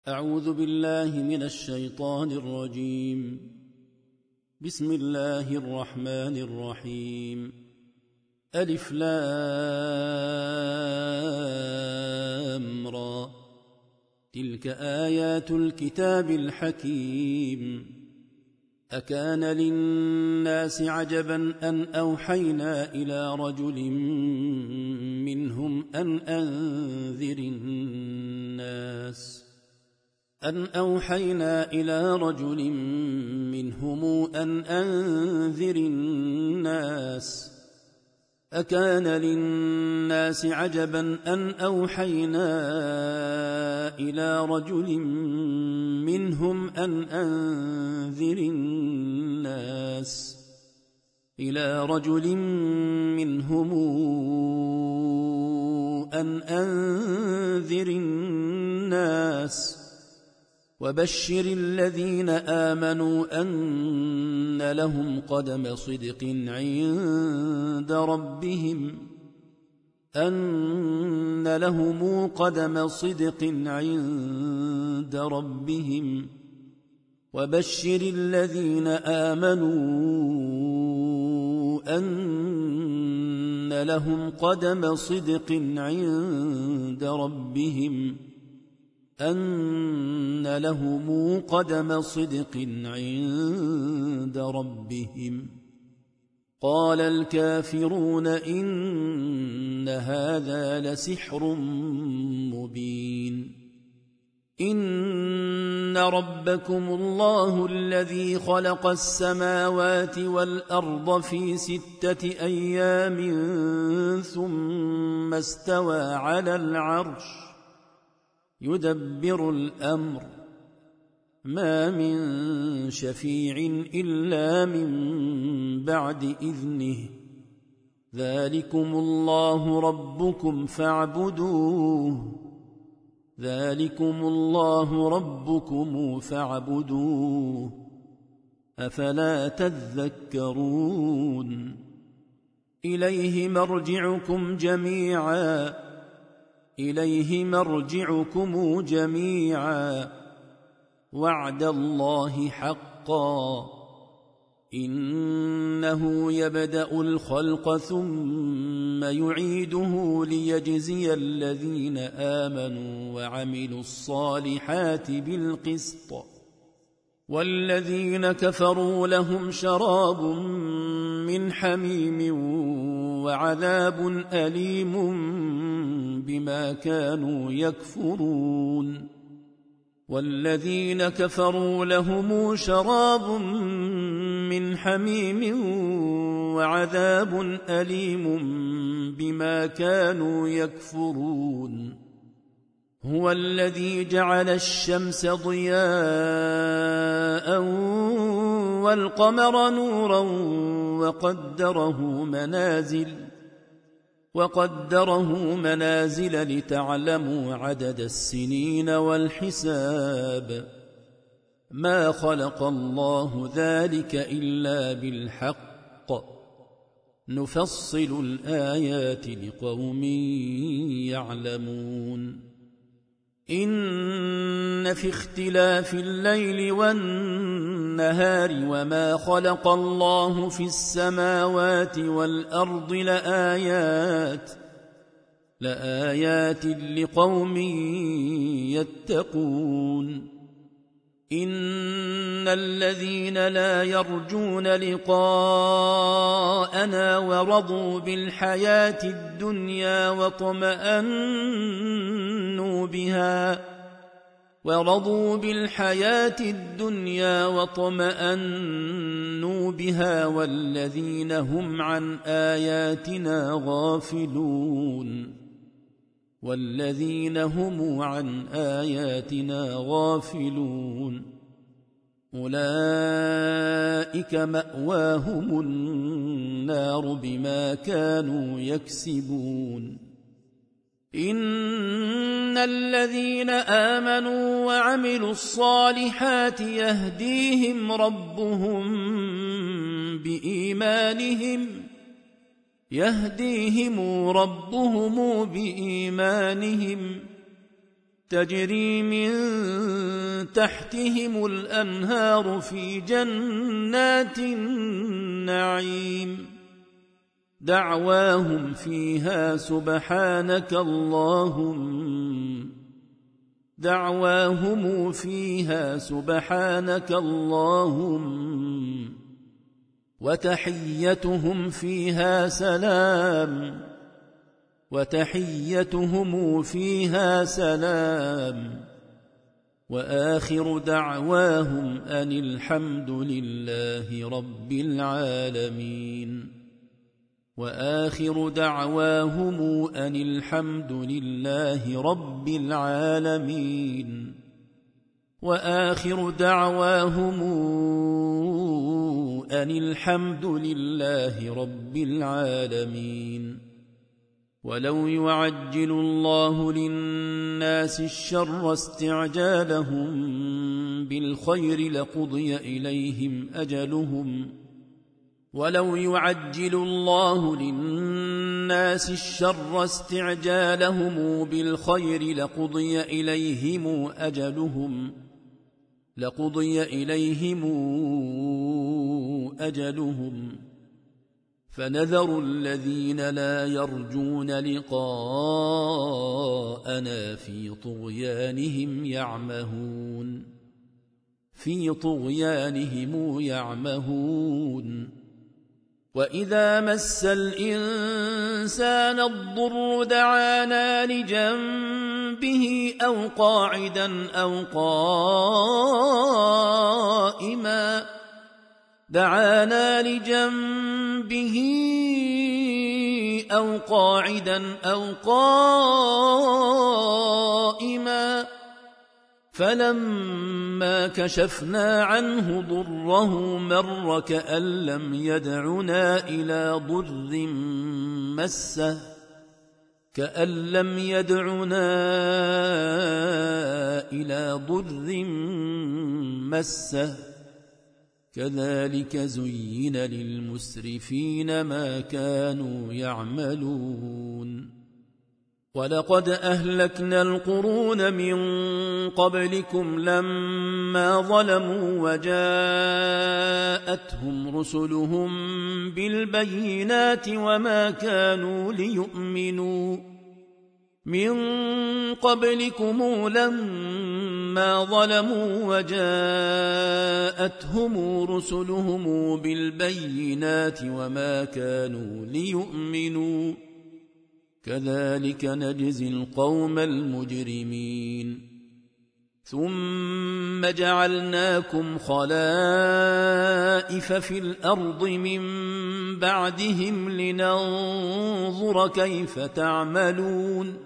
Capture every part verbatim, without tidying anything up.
أعوذ بالله من الشيطان الرجيم. بسم الله الرحمن الرحيم. ألف لام را. تلك آيات الكتاب الحكيم. أكان للناس عجبا أن أوحينا إلى رجل منهم أن أنذر الناس أن أوحينا إلى رجل منهم أن أنذر الناس أكان للناس عجبا أن أوحينا إلى رجل منهم أن أنذر الناس إلى رجل منهم أن أنذر الناس وبشر الذين آمنوا أن لهم قدم صدق عند ربهم أن لهم قدم صدق عند ربهم وبشر الذين آمنوا أن لهم قدم صدق عند ربهم أن لهم قدم صدق عند ربهم. قال الكافرون إن هذا لسحر مبين. إن ربكم الله الذي خلق السماوات والأرض في ستة أيام ثم استوى على العرش يدبر الأمر ما من شفيع إلا من بعد إذنه ذلكم الله ربكم فاعبدوه ذلكم الله ربكم فاعبدوه أفلا تذكرون. إليه مرجعكم جميعا إليه مرجعكم جميعا وعد الله حقا إنه يبدأ الخلق ثم يعيده ليجزي الذين آمنوا وعملوا الصالحات بالقسط والذين كفروا لهم شراب من حميم وعذاب أليم بما كانوا يكفرون. والذين كفروا لهم شراب من حميم وعذاب أليم بما كانوا يكفرون. هو الذي جعل الشمس ضياء والقمر نورا وقدره منازل وقدره منازل لتعلموا عدد السنين والحساب ما خلق الله ذلك إلا بالحق نفصل الآيات لقوم يعلمون. إن في اختلاف الليل والنهار وما خلق الله في السماوات والأرض لآيات لآيات لقوم يتقون. إن الذين لا يرجون لقاءنا ورضوا بالحياة الدنيا وطمأنوا بها ورضوا بالحياة الدنيا وطمأنوا بها والذين هم عن آياتنا غافلون والذين هم عن آياتنا غافلون أولئك مأواهم النار بما كانوا يكسبون. إن الذين آمنوا وعملوا الصالحات يهديهم ربهم بإيمانهم يهديهم ربهم بإيمانهم تجري من تحتهم الأنهار في جنات النعيم دعواهم فيها سبحانك اللهم دعواهم فيها سبحانك اللهم وتحيتهم فيها سلام وتحيتهم فيها سلام وآخر دعواهم أن الحمد لله رب العالمين وآخر دعواهم أن الحمد لله رب العالمين وآخر دعواهم أن الحمد لله رب العالمين ولو يعجل الله للناس الشر استعجالهم بالخير لقضي إليهم أجلهم ولو يعجل الله للناس الشر استعجالهم بالخير لقضي إليهم أجلهم لقضي إليهم أجلهم فنذر الذين لا يرجون لقاءنا في طغيانهم يعمهون في طغيانهم يعمهون وإذا مس الإنسان الضر دعانا لجنبه أو قاعدا أو قائما دعانا لجنبه أو قاعدا أو قائما فلما كشفنا عنه ضره مر كأن لم يدعنا إلى ضر مسه كأن لم يدعنا إلى ضر مسه كذلك زين للمسرفين ما كانوا يعملون ولقد أهلكنا القرون من قبلكم لما ظلموا وجاءتهم رسلهم بالبينات وما كانوا ليؤمنوا من قبلكم لما ظلموا وجاءتهم رسلهم بالبينات وما كانوا ليؤمنوا كذلك نجزي القوم المجرمين ثم جعلناكم خلائف في الأرض من بعدهم لننظر كيف تعملون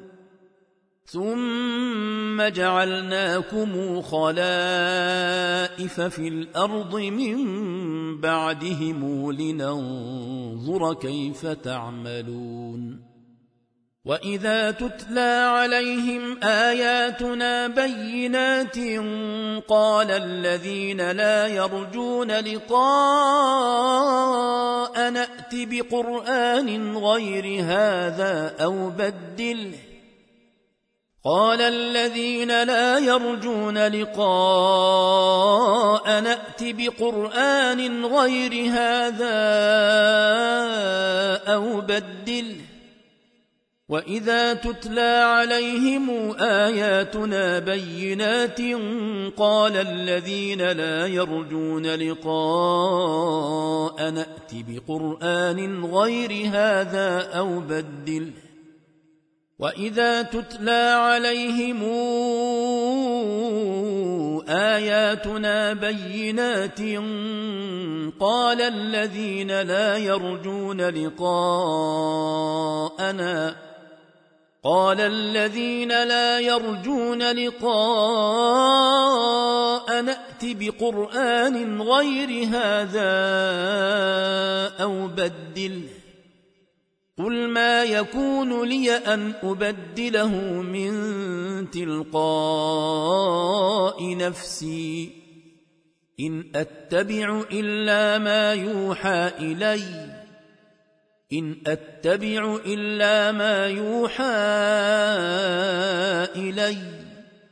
ثم جعلناكم خلائف في الأرض من بعدهم لننظر كيف تعملون وإذا تتلى عليهم آياتنا بينات قال الذين لا يرجون لقاء نأت بقرآن غير هذا أو بدله قال الذين لا يرجون لقاء نأت بقرآن غير هذا أو بدله وإذا تتلى عليهم آياتنا بينات قال الذين لا يرجون لقاء نأت بقرآن غير هذا أو بدله وإذا تتلى عليهم آياتنا بينات قال الذين لا يرجون لقاءنا قال الذين لا يرجون لقاء نأت بقرآن غير هذا أو بدله قل ما يكون لي أن أبدله من تلقاء نفسي إن أتبع إلا ما يوحى إلي إن أتبع إلا ما يوحى إلي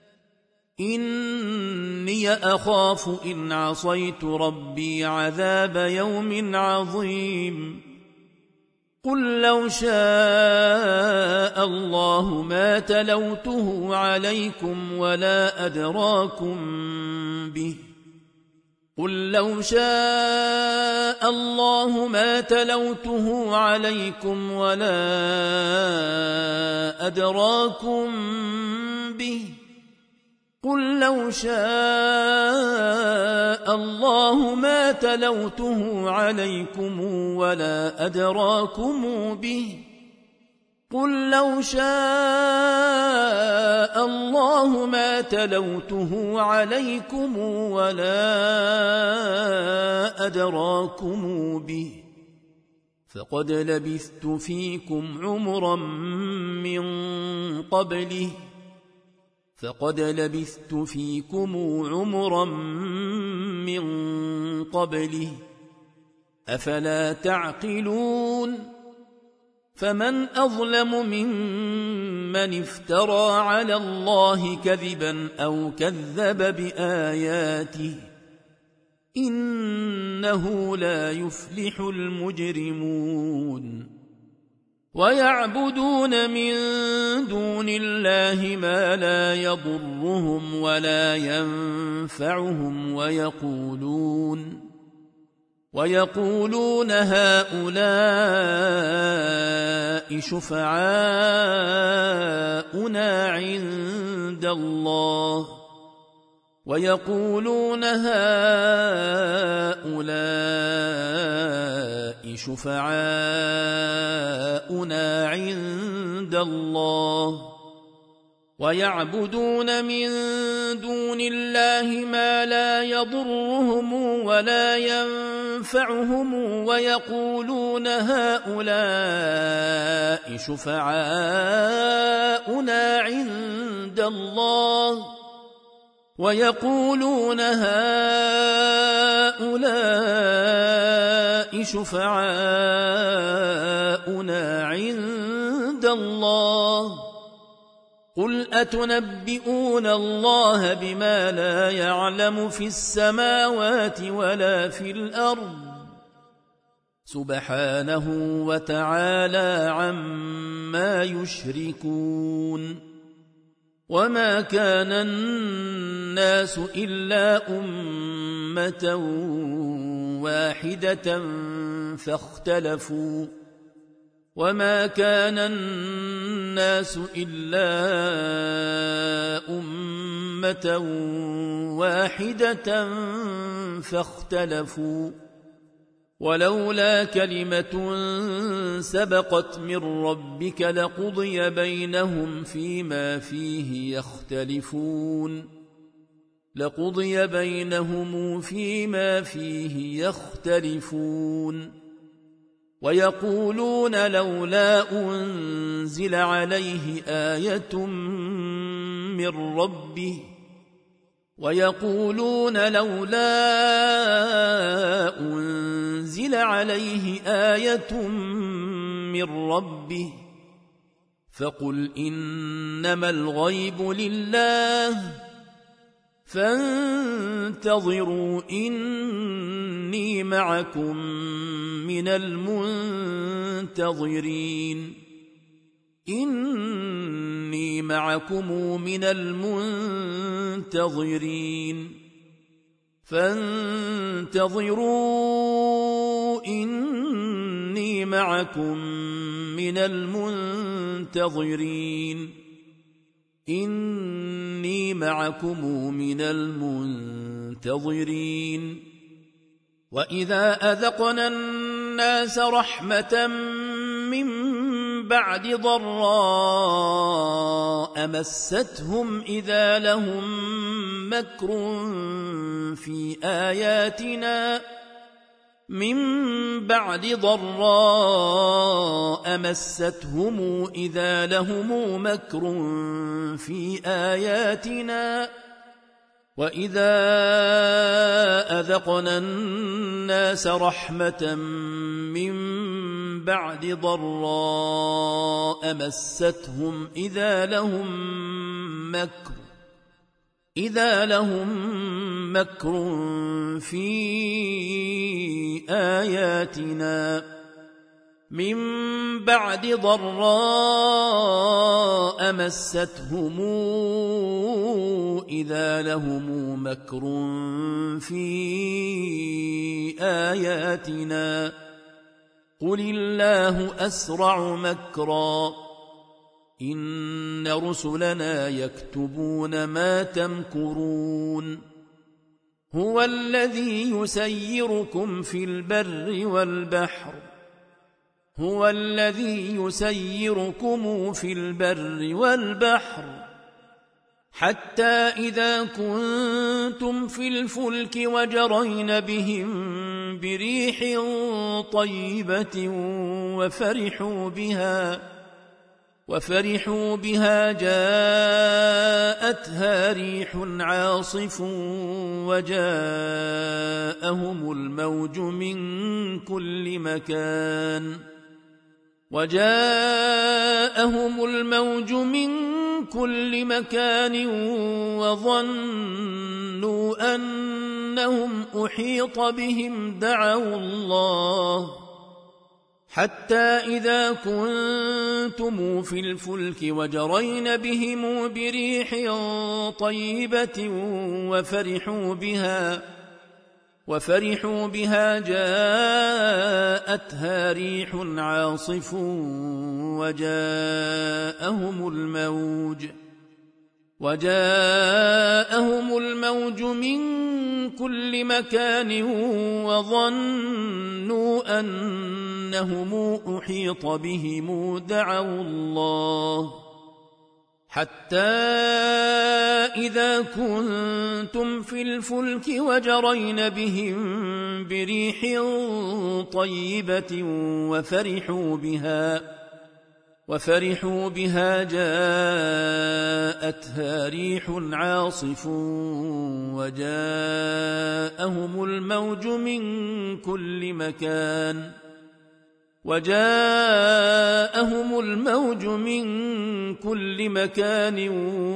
إني أخاف إن عصيت ربي عذاب يوم عظيم قل لو شاء الله ما تلوته عليكم ولا أدراكم به قل لو شاء الله ما تلوته عليكم ولا أدراكم به قل لو شاء الله ما تلوته عليكم ولا أدراكم به قل لو شاء الله ما تلوته عليكم ولا أدراكم به فقد لبثت فيكم عمرا من قبله فقد لبثت فيكم عمرا من قبله أفلا تعقلون فمن أظلم ممن افترى على الله كذبا أو كذب بآياته إنه لا يفلح المجرمون ويعبدون من دون الله ما لا يضرهم ولا ينفعهم ويقولون ويقولون هؤلاء شفعاؤنا عند الله ويقولون هؤلاء شفعاؤنا عند الله ويعبدون من دون الله ما لا يضرهم ولا ينفعهم ويقولون هؤلاء شفعاؤنا عند الله ويقولون هؤلاء شفعاؤنا عند الله قل أتنبئون الله بما لا يعلم في السماوات ولا في الأرض سبحانه وتعالى عما يشركون وما كان الناس إلا أمة واحدة فاختلفوا وما كان الناس إلا أمة واحدة فاختلفوا ولولا كلمة سبقت من ربك لقضي بينهم فيما فيه يختلفون لقضي بينهم فيما فيه يختلفون ويقولون لولا أنزل عليه آية من ربه ويقولون لولا أنزل عليه آية من ربه فقل إنما الغيب لله فانتظروا إني معكم من المنتظرين إني معكم من المنتظرين فانتظروا إني معكم من المنتظرين إني معكم من المنتظرين وإذا أذقنا الناس رحمة من بعد ضراء مستهم إذا لهم مكر في آياتنا من بعد ضراء مستهم إذا لهم مكر في آياتنا وإذا أذقنا الناس رحمة من بعد ضراء مستهم إذا لهم مكر إذا لهم مكر في آياتنا من بعد ضراء مستهم إذا لهم مكر في آياتنا قل الله أسرع مكرا إن رسلنا يكتبون ما تمكرون هو الذي يسيركم في البر والبحر هو الذي يسيركم في البر والبحر حتى إذا كنتم في الفلك وجرين بهم بريح طيبة وفرحوا بها وفرحوا بها جاءتها ريح عاصف وجاءهم الموج من كل مكان وجاءهم الموج من كل مكان وظنوا أنهم أحيط بهم دعوا الله حتى إذا كنتم في الفلك وجرين بهم بريح طيبة وفرحوا بها وفرحوا بها جاءتها ريح عاصف وجاءهم الموج وجاءهم الموج من كل مكان وظنوا أنهم أحيط بهم دعوا الله حتى إذا كنتم في الفلك وجرين بهم بريح طيبة وفرحوا بها وفرحوا بها جاءتها ريح عاصف وجاءهم الموج من كل مكان وجاءهم الموج من كل مكان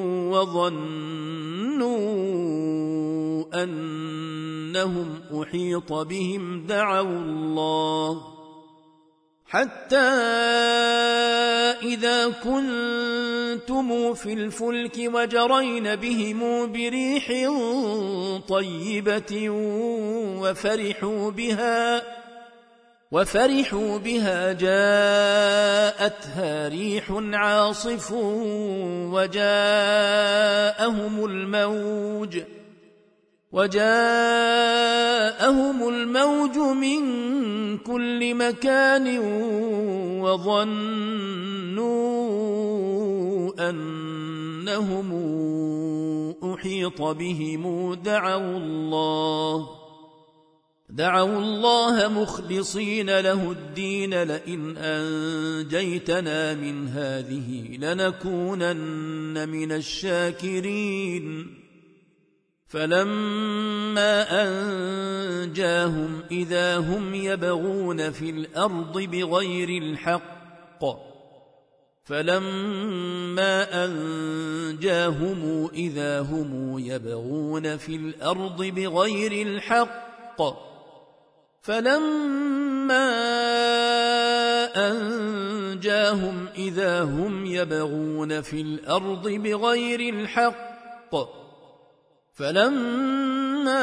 وظنوا أنهم أحيط بهم دعوا الله حتى إذا كنتم في الفلك وجرين بهم بريح طيبة وفرحوا بها وفرحوا بها جاءتها ريح عاصف وجاءهم الموج وجاءهم الموج من كل مكان وظنوا أنهم أحيط بهم دعوا الله دعوا الله مخلصين له الدين لئن أنجيتنا من هذه لنكونن من الشاكرين فلما أنجاهم إذا هم يبغون في الأرض بغير الحق فلما أنجاهم إذا هم يبغون في الأرض بغير الحق فلما أنجاهم إذا هم يبغون في الأرض بغير الحق فلما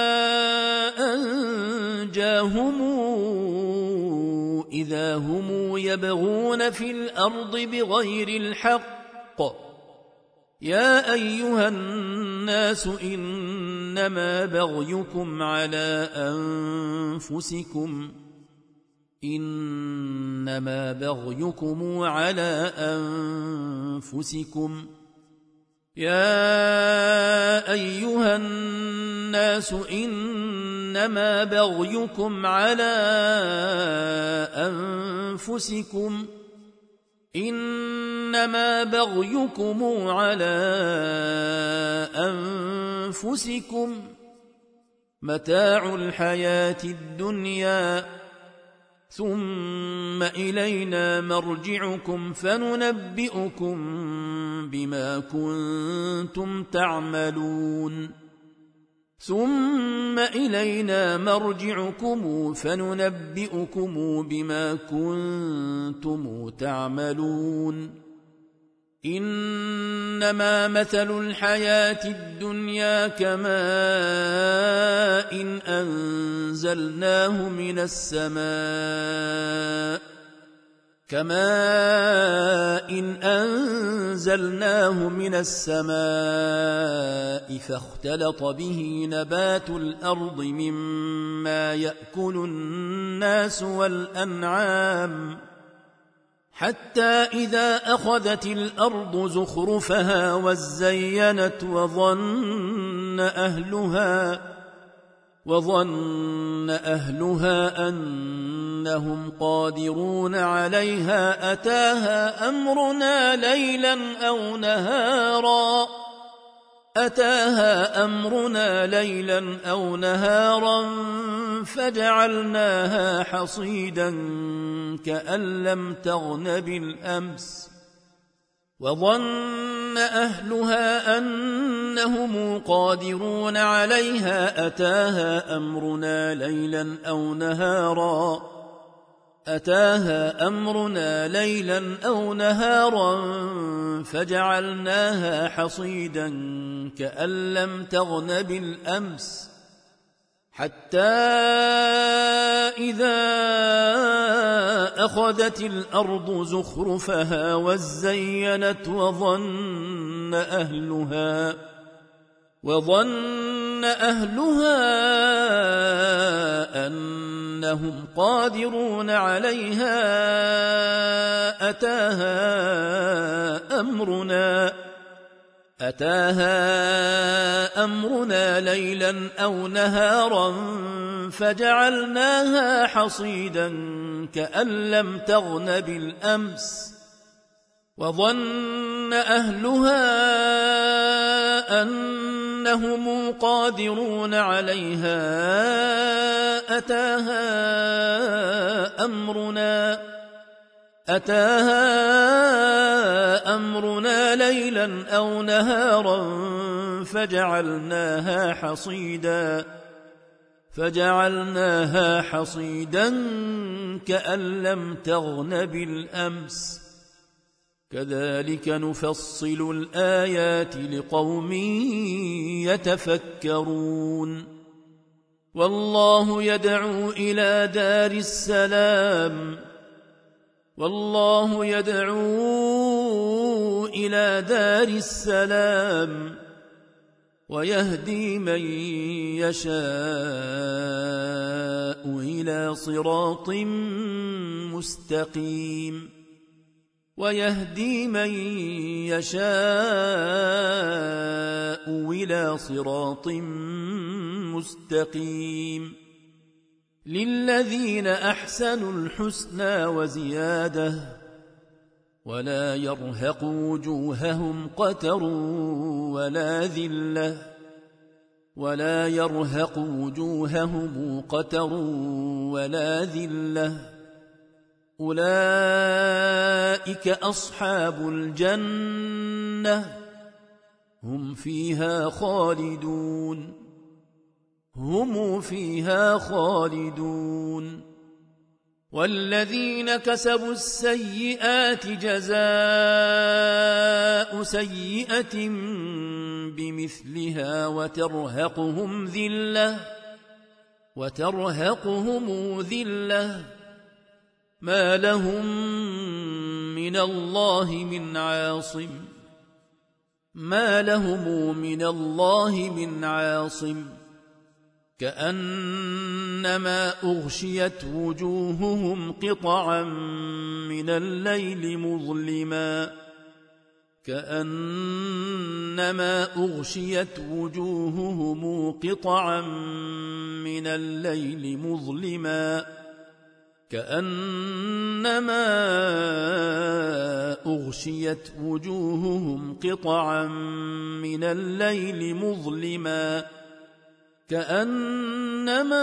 أنجاهم إذا هم يبغون في الأرض بغير الحق يا أيها الناس إنما بغيكم على أنفسكم إنما بغيكم على أنفسكم يا أيها الناس إنما بغيكم على أنفسكم إنما بغيكم على أنفسكم متاع الحياة الدنيا ثم إلينا مرجعكم فننبئكم بما كنتم تعملون ثم إلينا مرجعكم فننبئكم بما كنتم تعملون إنما مثل الحياة الدنيا كماء إن أنزلناه من السماء كماء إن أنزلناه من السماء فاختلط به نبات الأرض مما يأكل الناس والأنعام حتى إذا أخذت الأرض زخرفها وزينت وظن أهلها وظن أهلها أنهم قادرون عليها أتاها أمرنا ليلا أو نهارا أتاها أمرنا ليلا أو نهارا فجعلناها حصيدا كأن لم تغن بالأمس وظن أهلها أنهم قادرون عليها أتاها أمرنا ليلا أو نهارا أتاها أمرنا ليلا أو نهارا فجعلناها حصيدا كأن لم تغن بالأمس حتى إذا أخذت الأرض زخرفها وزينت وظن أهلها وظن أهلها أنهم قادرون عليها أتاها أمرنا أتاها أمرنا ليلا أو نهارا فجعلناها حصيدا كأن لم تغن بالأمس وظن أهلها أنهم قادرون عليها أتاها أمرنا أتاها أمرنا ليلا أو نهارا فجعلناها حصيدا فجعلناها حصيدا كأن لم تغن بالأمس كذلك نفصل الآيات لقوم يتفكرون والله يدعو إلى دار السلام والله يدعو إلى دار السلام ويهدي من يشاء إلى صراط مستقيم ويهدي من يشاء إلى صراط مستقيم للذين أحسنوا الحسنى وزيادة ولا يرهق وجوههم قتر ولا ذلة ولا يرهق وجوههم قتر ولا ذلة أولئك أصحاب الجنة هم فيها خالدون هم فيها خالدون والذين كسبوا السيئات جزاء سيئة بمثلها وترهقهم ذلة وترهقهم ذلة ما لهم من الله من عاصم ما لهم من الله من عاصم كأنما أغشيت وجوههم قطعا من الليل مظلما كأنما أغشيت وجوههم قطعا من الليل مظلما كأنما أغشيت وجوههم قطعا من الليل مظلما كأنما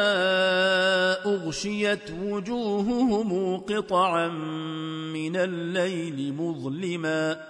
أغشيت وجوههم قطعا من الليل مظلما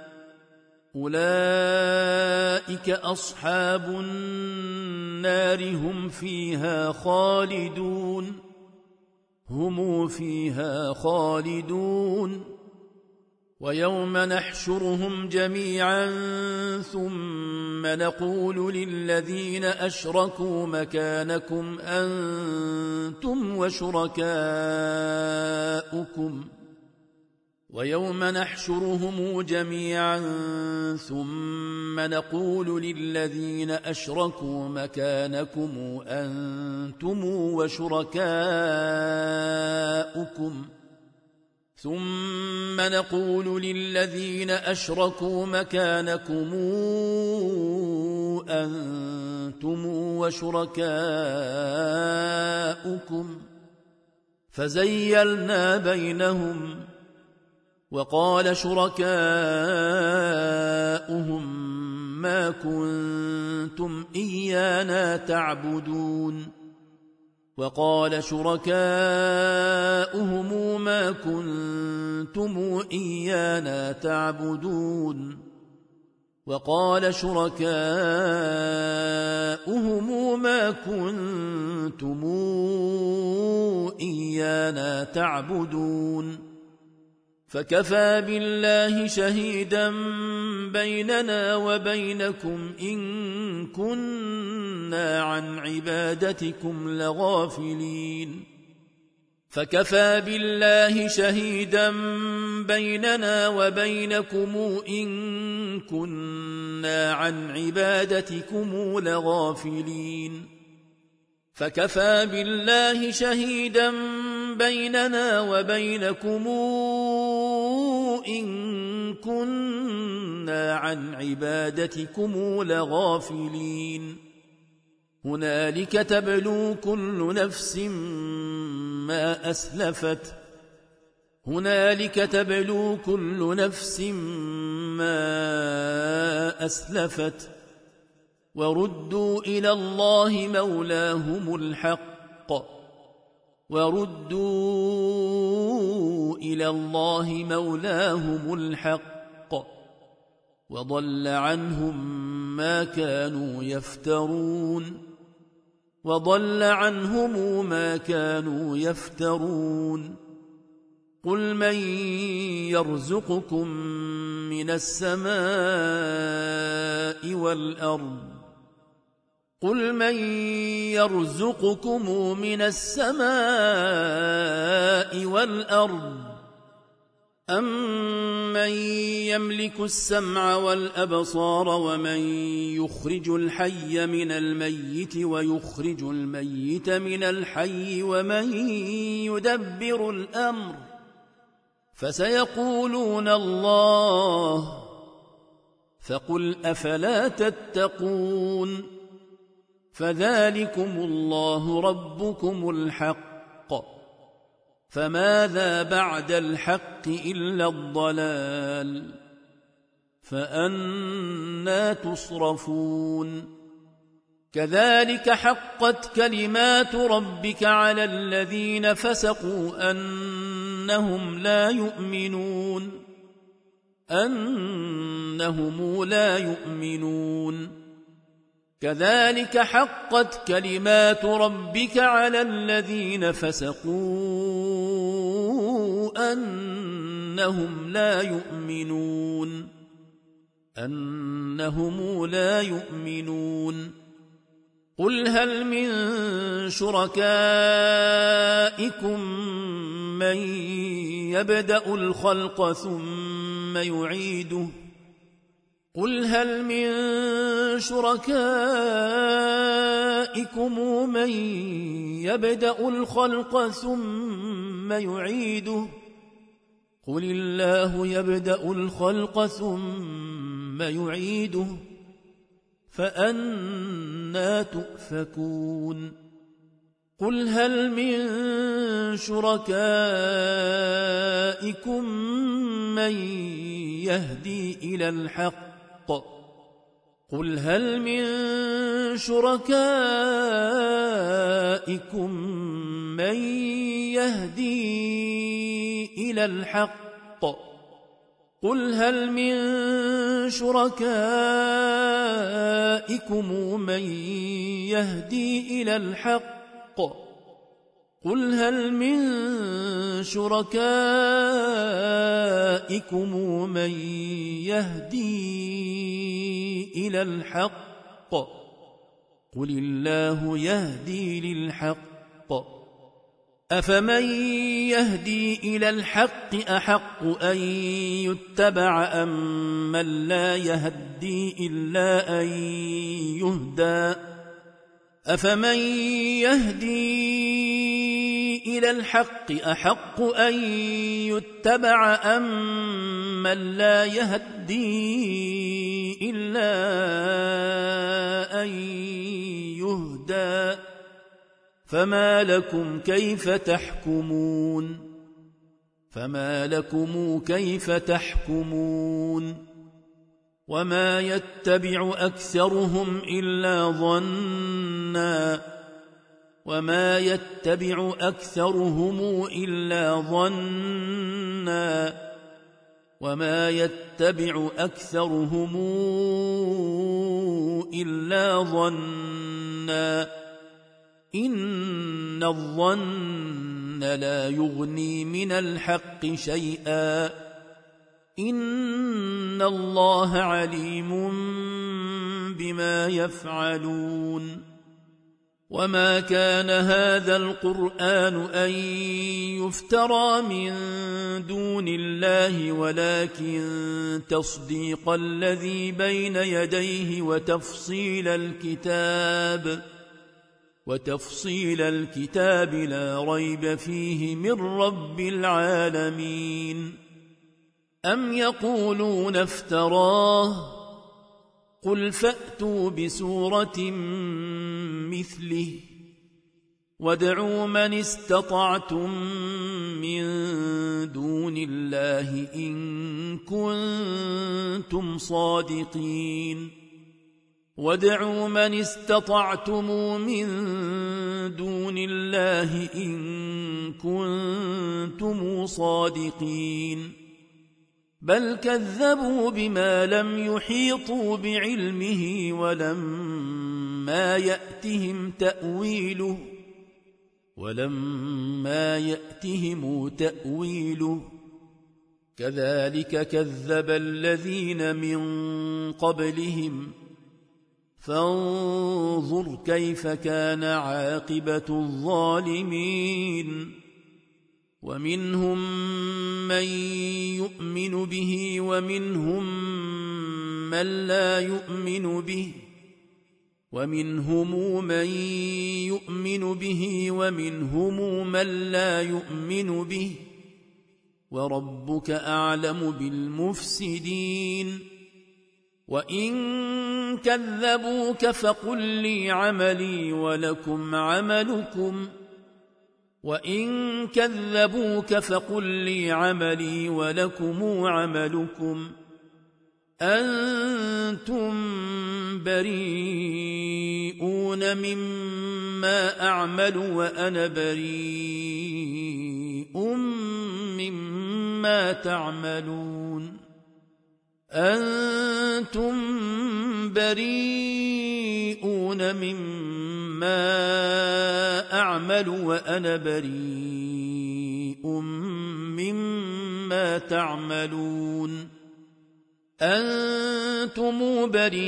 أولئك أصحاب النار هم فيها خالدون هم فيها خالدون ويوم نحشرهم جميعا ثم نقول للذين أشركوا مكانكم أنتم وشركاؤكم ويوم نحشرهم جميعا ثم نقول للذين أشركوا مكانكم أنتم وشركاؤكم ثم نقول للذين أشركوا مكانكم أنتم وشركاؤكم فزيلنا بينهم وقال شركاؤهم ما كنتم إيانا تعبدون وقال شركاؤهم ما كنتم إيانا تعبدون وقال شركاؤهم ما كنتم إيانا تعبدون فكفى بالله شهيدا بيننا وبينكم إن كنا عن عبادتكم لغافلين فكفى بالله شهيدا بيننا وبينكم إن كنا عن عبادتكم لغافلين فكفى بالله شهيدا بيننا وبينكم إن كنا عن عبادتكم لغافلين هنالك تبلو كل نفس ما أسلفت هنالك تبلو كل نفس ما أسلفت وردوا إلى الله مولاهم الحق وردوا إلى الله مولاهم الحق وضل عنهم ما كانوا يفترون وضل عنهم ما كانوا يفترون قل من يرزقكم من السماء والأرض قل من يرزقكم من السماء والأرض أمن يملك السمع والأبصار ومن يخرج الحي من الميت ويخرج الميت من الحي ومن يدبر الأمر فسيقولون الله فقل أفلا تتقون فذلكم الله ربكم الحق فماذا بعد الحق إلا الضلال فأنى تصرفون كذلك حقت كلمات ربك على الذين فسقوا أنهم لا يؤمنون أنهم لا يؤمنون كذلك حقت كلمات ربك على الذين فسقوا أنهم لا يؤمنون أنهم لا يؤمنون قل هل من شركائكم من يبدأ الخلق ثم يعيده قل هل من شركائكم من يبدأ الخلق ثم يعيده قل الله يبدأ الخلق ثم يعيده فأنى تؤفكون قل هل من شركائكم من يهدي إلى الحق قل هل من شركائكم من يهدي إلى الحق قل هل من شركائكم من يهدي إلى الحق قل هل من شركائكم من يهدي إلى الحق قل الله يهدي للحق أفمن يهدي إلى الحق أحق أن يتبع أم من لا يهدي إلا أن يهدى أفمن يهدي إلى الحق أحق أن يتبع أم من لا يهدي إلا أن يهدى فما لكم كيف تحكمون فما لكم كيف تحكمون وما يتبع أكثرهم إلا ظنّا وما يتبع أكثرهم إلا ظنّا وما يتبع أكثرهم إلا ظنّا إن الظن لا يغني من الحق شيئا إن الله عليم بما يفعلون وما كان هذا القرآن أن يفترى من دون الله ولكن تصديق الذي بين يديه وتفصيل الكتاب وتفصيل الكتاب لا ريب فيه من رب العالمين أم يقولون افتراه قل فأتوا بسورة مثله وادعوا من استطعتم من دون الله إن كنتم صادقين وادعوا من استطعتم من دون الله إن كنتم صادقين بل كذبوا بما لم يحيطوا بعلمه ولما يأتهم تأويله ولما يأتهم تأويله كذلك كذب الذين من قبلهم فانظر كيف كان عاقبة الظالمين ومنهم من يؤمن به ومنهم من لا يؤمن به ومنهم من يؤمن به ومنهم من لا يؤمن به وربك أعلم بالمفسدين وإن كذبوك فقل لي عملي ولكم عملكم وإن كذبوك فقل لي عملي ولكم عملكم أنتم بريئون مما أعمل وأنا بريء مما تعملون أنتم بريئون مما أعمل وأنا بريء مما تعملون أنتم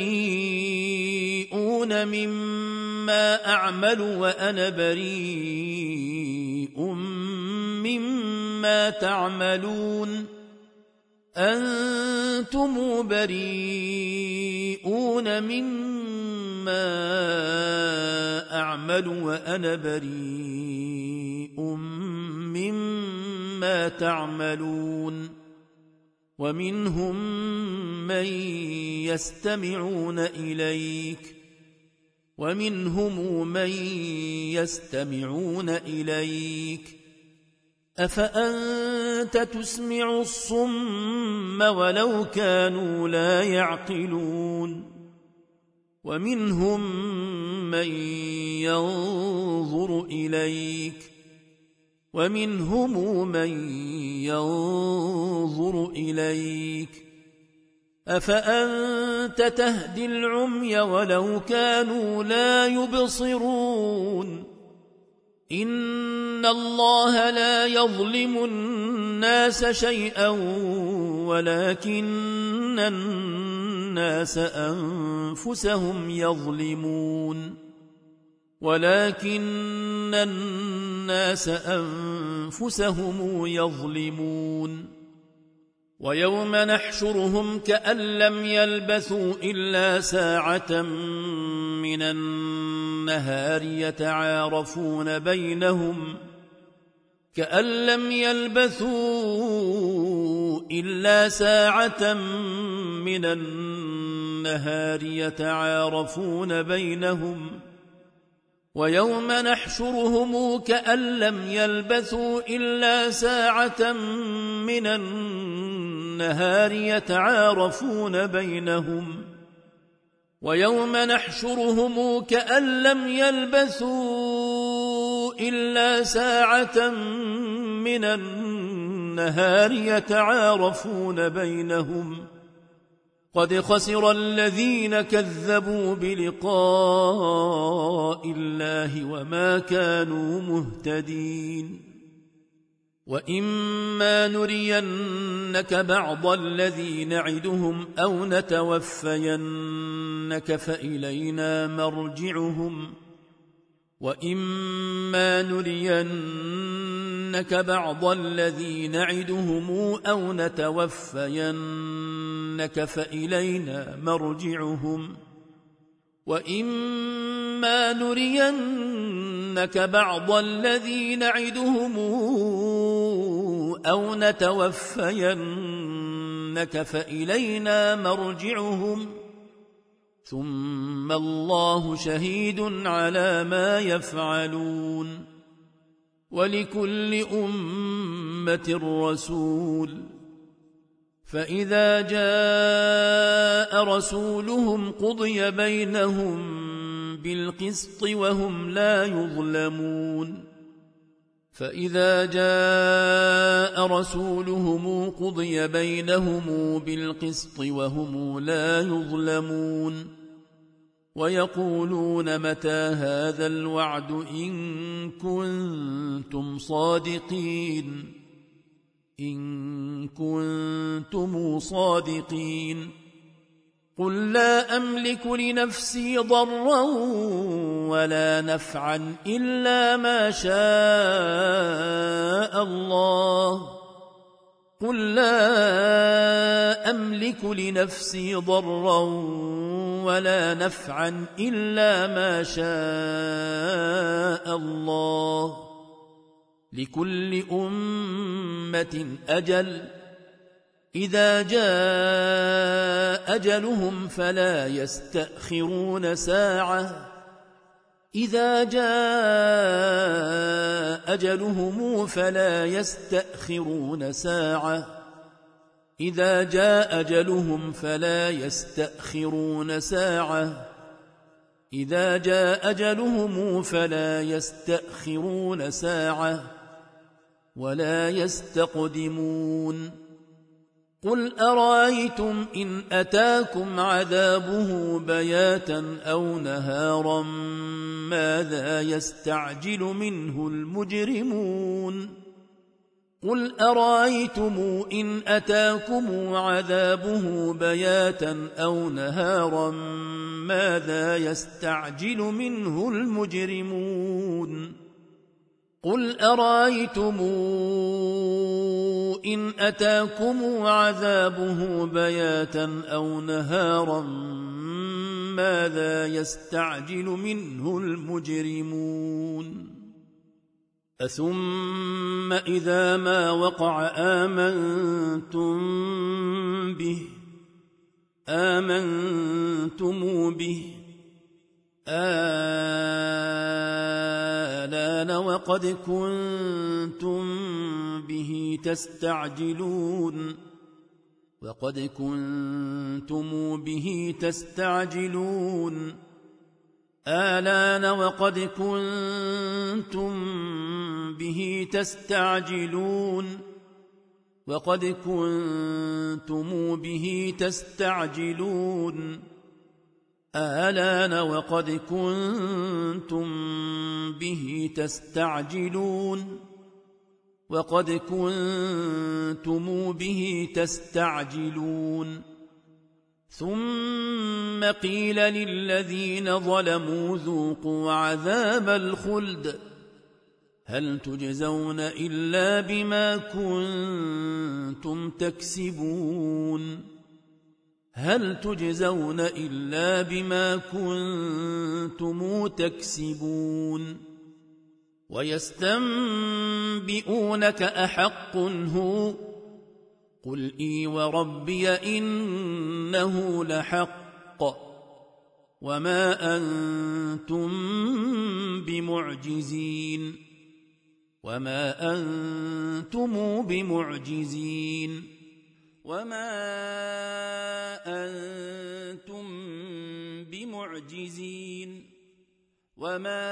بريئون مما أعمل وأنا بريء مما تعملون أنتم بريئون مما أعمل وأنا بريء مما تعملون ومنهم من يستمعون إليك ومنهم من يستمعون إليك أفأنت تسمع الصم ولو كانوا لا يعقلون ومنهم من ينظر إليك ومنهم من ينظر إليك أفأنت تهدي العمي ولو كانوا لا يبصرون إن الله لا يظلم الناس شيئا ولكن الناس أنفسهم يظلمون ولكن الناس أنفسهم يظلمون ويوم نحشرهم كأن لم يلبثوا إلا ساعة من النهار يتعارفون بينهم كأن لم يلبثوا إلا ساعة من النهار يتعارفون بينهم ويوم نحشرهم كأن لم يلبثوا إلا ساعة من النهار يتعارفون بينهم ويوم نحشرهم كأن لم يلبثوا إلا ساعة من النهار يتعارفون بينهم قد خسر الذين كذبوا بلقاء الله وما كانوا مهتدين وإما نرينك بعض الذي نعدهم أو نتوفينك فإلينا مرجعهم وإما نرينك بعض الذي نعدهم أو نتوفينك فإلينا مرجعهم وإما نرينك بعض الذي نعدهم أو نتوفينك فإلينا مرجعهم ثم الله شهيد على ما يفعلون ولكل أمة رسول فإذا جاء رسولهم قضي بينهم بالقسط وهم لا يظلمون فإذا جاء رسولهم قضي بينهم بالقسط وهم لا يظلمون ويقولون متى هذا الوعد إن كنتم صادقين إن كنتم صادقين قل لا أملك لنفسي ضرا ولا نفعا إلا ما شاء الله قل لا أملك لنفسي ضرا ولا نفعا إلا ما شاء الله لكل أمة أجل إذا جاء أجلهم فلا يستأخرون ساعة إذا جاء أجلهم فلا يستأخرون ساعة إذا جاء أجلهم فلا يستأخرون ساعة إذا جاء أجلهم فلا يستأخرون ساعة ولا يستقدمون قل أرأيتم إن أتاكم عذابه بياتا أو نهارا ماذا يستعجل منه المجرمون قل أرأيتم إن أتاكم عذابه بياتا أو نهارا ماذا يستعجل منه المجرمون قل أرأيتم إن أتاكم عذابه بياتا أو نهارا ماذا يستعجل منه المجرمون أثم إذا ما وقع آمنتم به آمنتم به آلان وقد كنتم به تستعجلون وقد كنتم به تستعجلون آلان وقد كنتم به تستعجلون وقد كنتم به تستعجلون آلان وقد كنتم به تستعجلون وقد كنتم به تستعجلون ثم قيل للذين ظلموا ذوقوا عذاب الخلد هل تجزون إلا بما كنتم تكسبون هل تجزون إلا بما كنتم تكسبون ويستنبئونك أحق هو قل إي وربي إنه لحق وما أنتم بمعجزين وما أنتم بمعجزين وما أنتم بمعجزين وما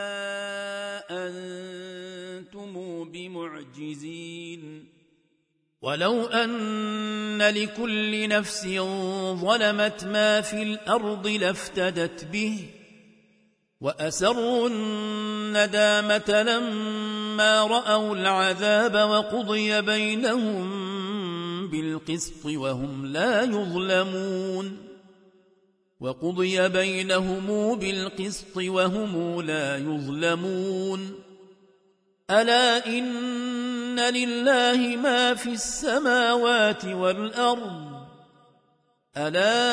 أنتم بمعجزين ولو أن لكل نفس ظلمت ما في الأرض لافتدت به وأسروا الندامة لما رأوا العذاب وقضي بينهم بالقسط وهم لا يظلمون وقضي بينهم بالقسط وهم لا يظلمون ألا إن لله ما في السماوات والأرض ألا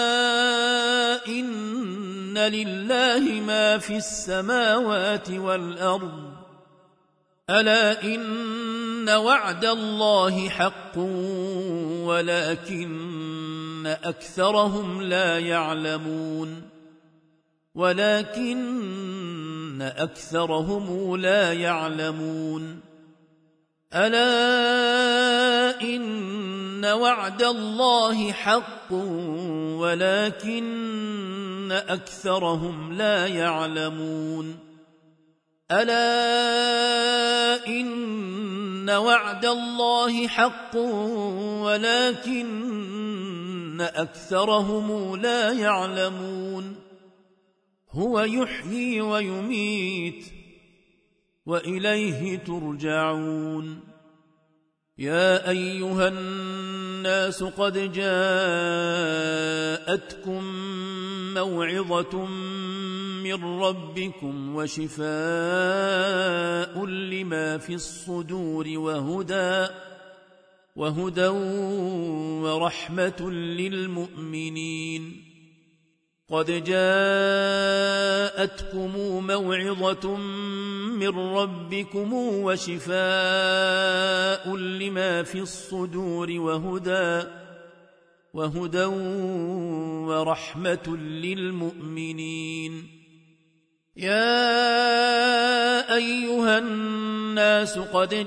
إن لله ما في السماوات والأرض ألا إن وعد الله حق ولكن أكثرهم لا يعلمون ولكن أكثرهم لا يعلمون ألا إن وعد الله حق ولكن أكثرهم لا يعلمون ألا إن وعد الله حق ولكن أكثرهم لا يعلمون هو يحيي ويميت وإليه ترجعون يا أيها الناس قد جاءتكم موعظة من ربكم وشفاء لما في الصدور وهدى وهدى ورحمة للمؤمنين قد جاءتكم موعظة من ربكم وشفاء لما في الصدور وهدى وهدى ورحمة للمؤمنين يا أيها الناس قد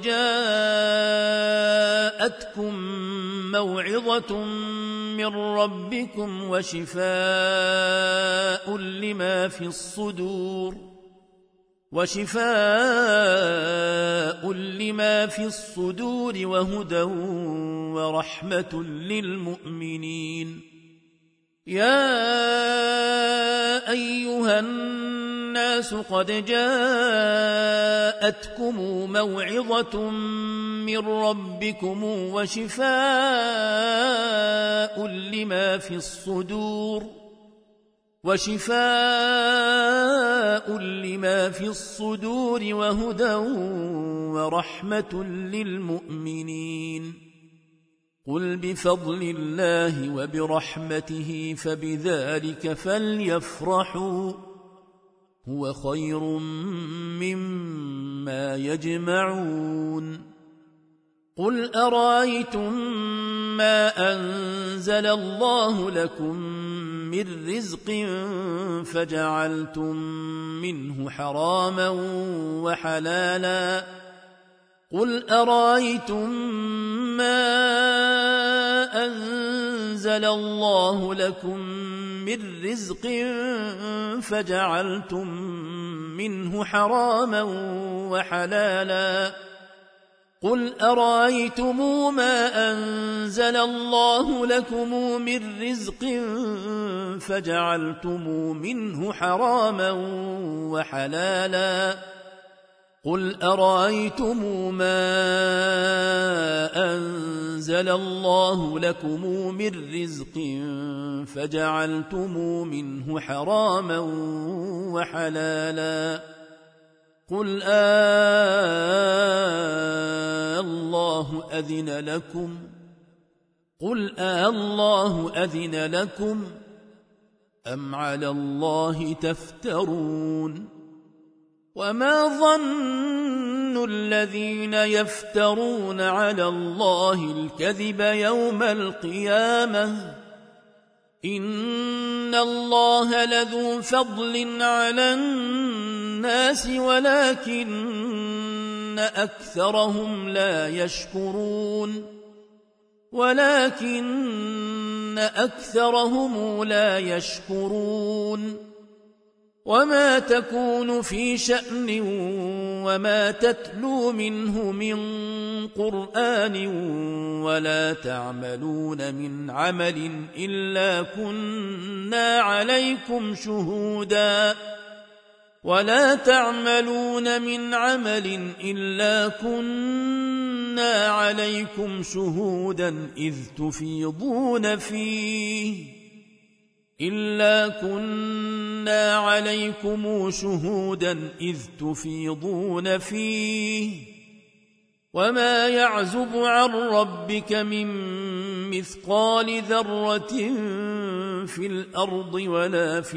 جاءتكم موعظة من ربكم وشفاء لما في الصدور وشفاء لما في الصدور وهدى ورحمة للمؤمنين يا أيها الناس قد جاءتكم موعظة من ربكم وشفاء لما في الصدور وشفاء لما في الصدور وهدى ورحمة للمؤمنين قل بفضل الله وبرحمته فبذلك فليفرحوا هو خير مما يجمعون قل أرأيتم ما أنزل الله لكم من رزق فجعلتم منه حراما وحلالا قل أرأيتم ما أنزل الله لكم من رزق فجعلتم منه حراما وحلالا قل أرأيتم ما أنزل الله لكم من رزق فجعلتم منه حراما وحلالا قل أرأيتم ما أنزل الله لكم من رزق فجعلتم منه حراما وحلالا قل آه الله أذن لكم قل آه الله أذن لكم أم على الله تفترون وما ظن الذين يفترون على الله الكذب يوم القيامة إن الله لذو فضل على الناس ولكن أكثرهم لا يشكرون ولكن أكثرهم لا يشكرون وما تكون في شأن وما تتلو منه من قرآن ولا تعملون من عمل إلا كنا عليكم شهودا ولا تعملون من عمل إلا كنا عليكم شهودا إذ تفيضون فيه إلا كنا عليكم شهودا إذ تفيضون فيه وما يعزب عن ربك من مثقال ذرة في الأرض ولا في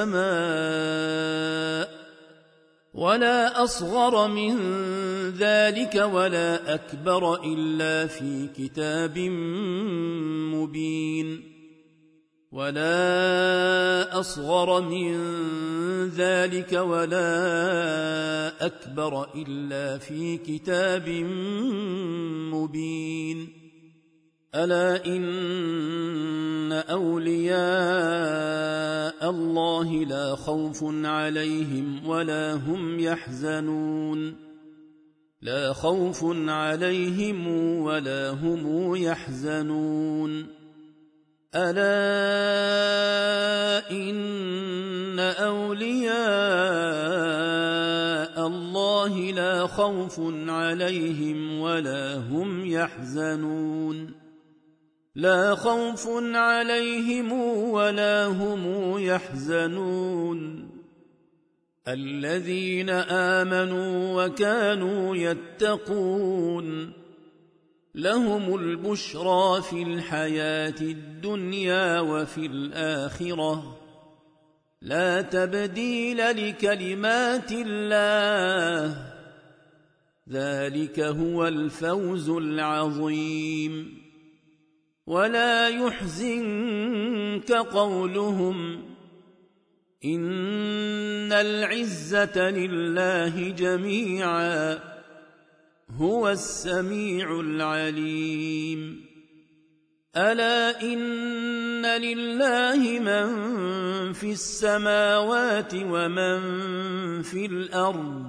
السماء ولا أصغر من ذلك ولا أكبر إلا في كتاب مبين ولا أصغر من ذلك ولا أكبر إلا في كتاب مبين ألا إن أولياء الله لا خوف عليهم ولا هم يحزنون لا خوف عليهم ولا هم يحزنون ألا إن أولياء الله لا خوف عليهم ولا هم يحزنون لا خوف عليهم ولا هم يحزنون الذين آمنوا وكانوا يتقون لهم البشرى في الحياة الدنيا وفي الآخرة لا تبديل لكلمات الله ذلك هو الفوز العظيم ولا يحزنك قولهم إن العزة لله جميعا هو السميع العليم ألا إن لله من في السماوات ومن في الأرض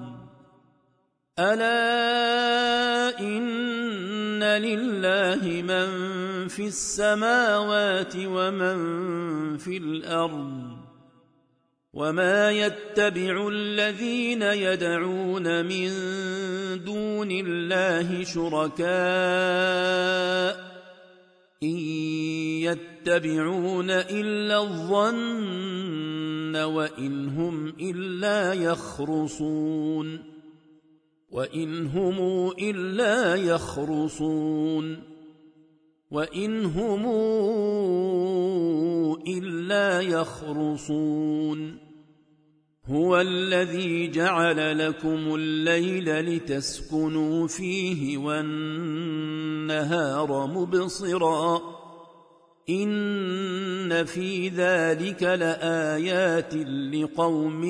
ألا إن لله من في السماوات ومن في الأرض وما يتبع الذين يدعون من دون الله شركاء إن يتبعون إلا الظن وإن هم إلا يخرصون وإن هم إلا يخرصون وإن هم إلا يخرصون هو الذي جعل لكم الليل لتسكنوا فيه والنهار مبصرا إن في ذلك لآيات لقوم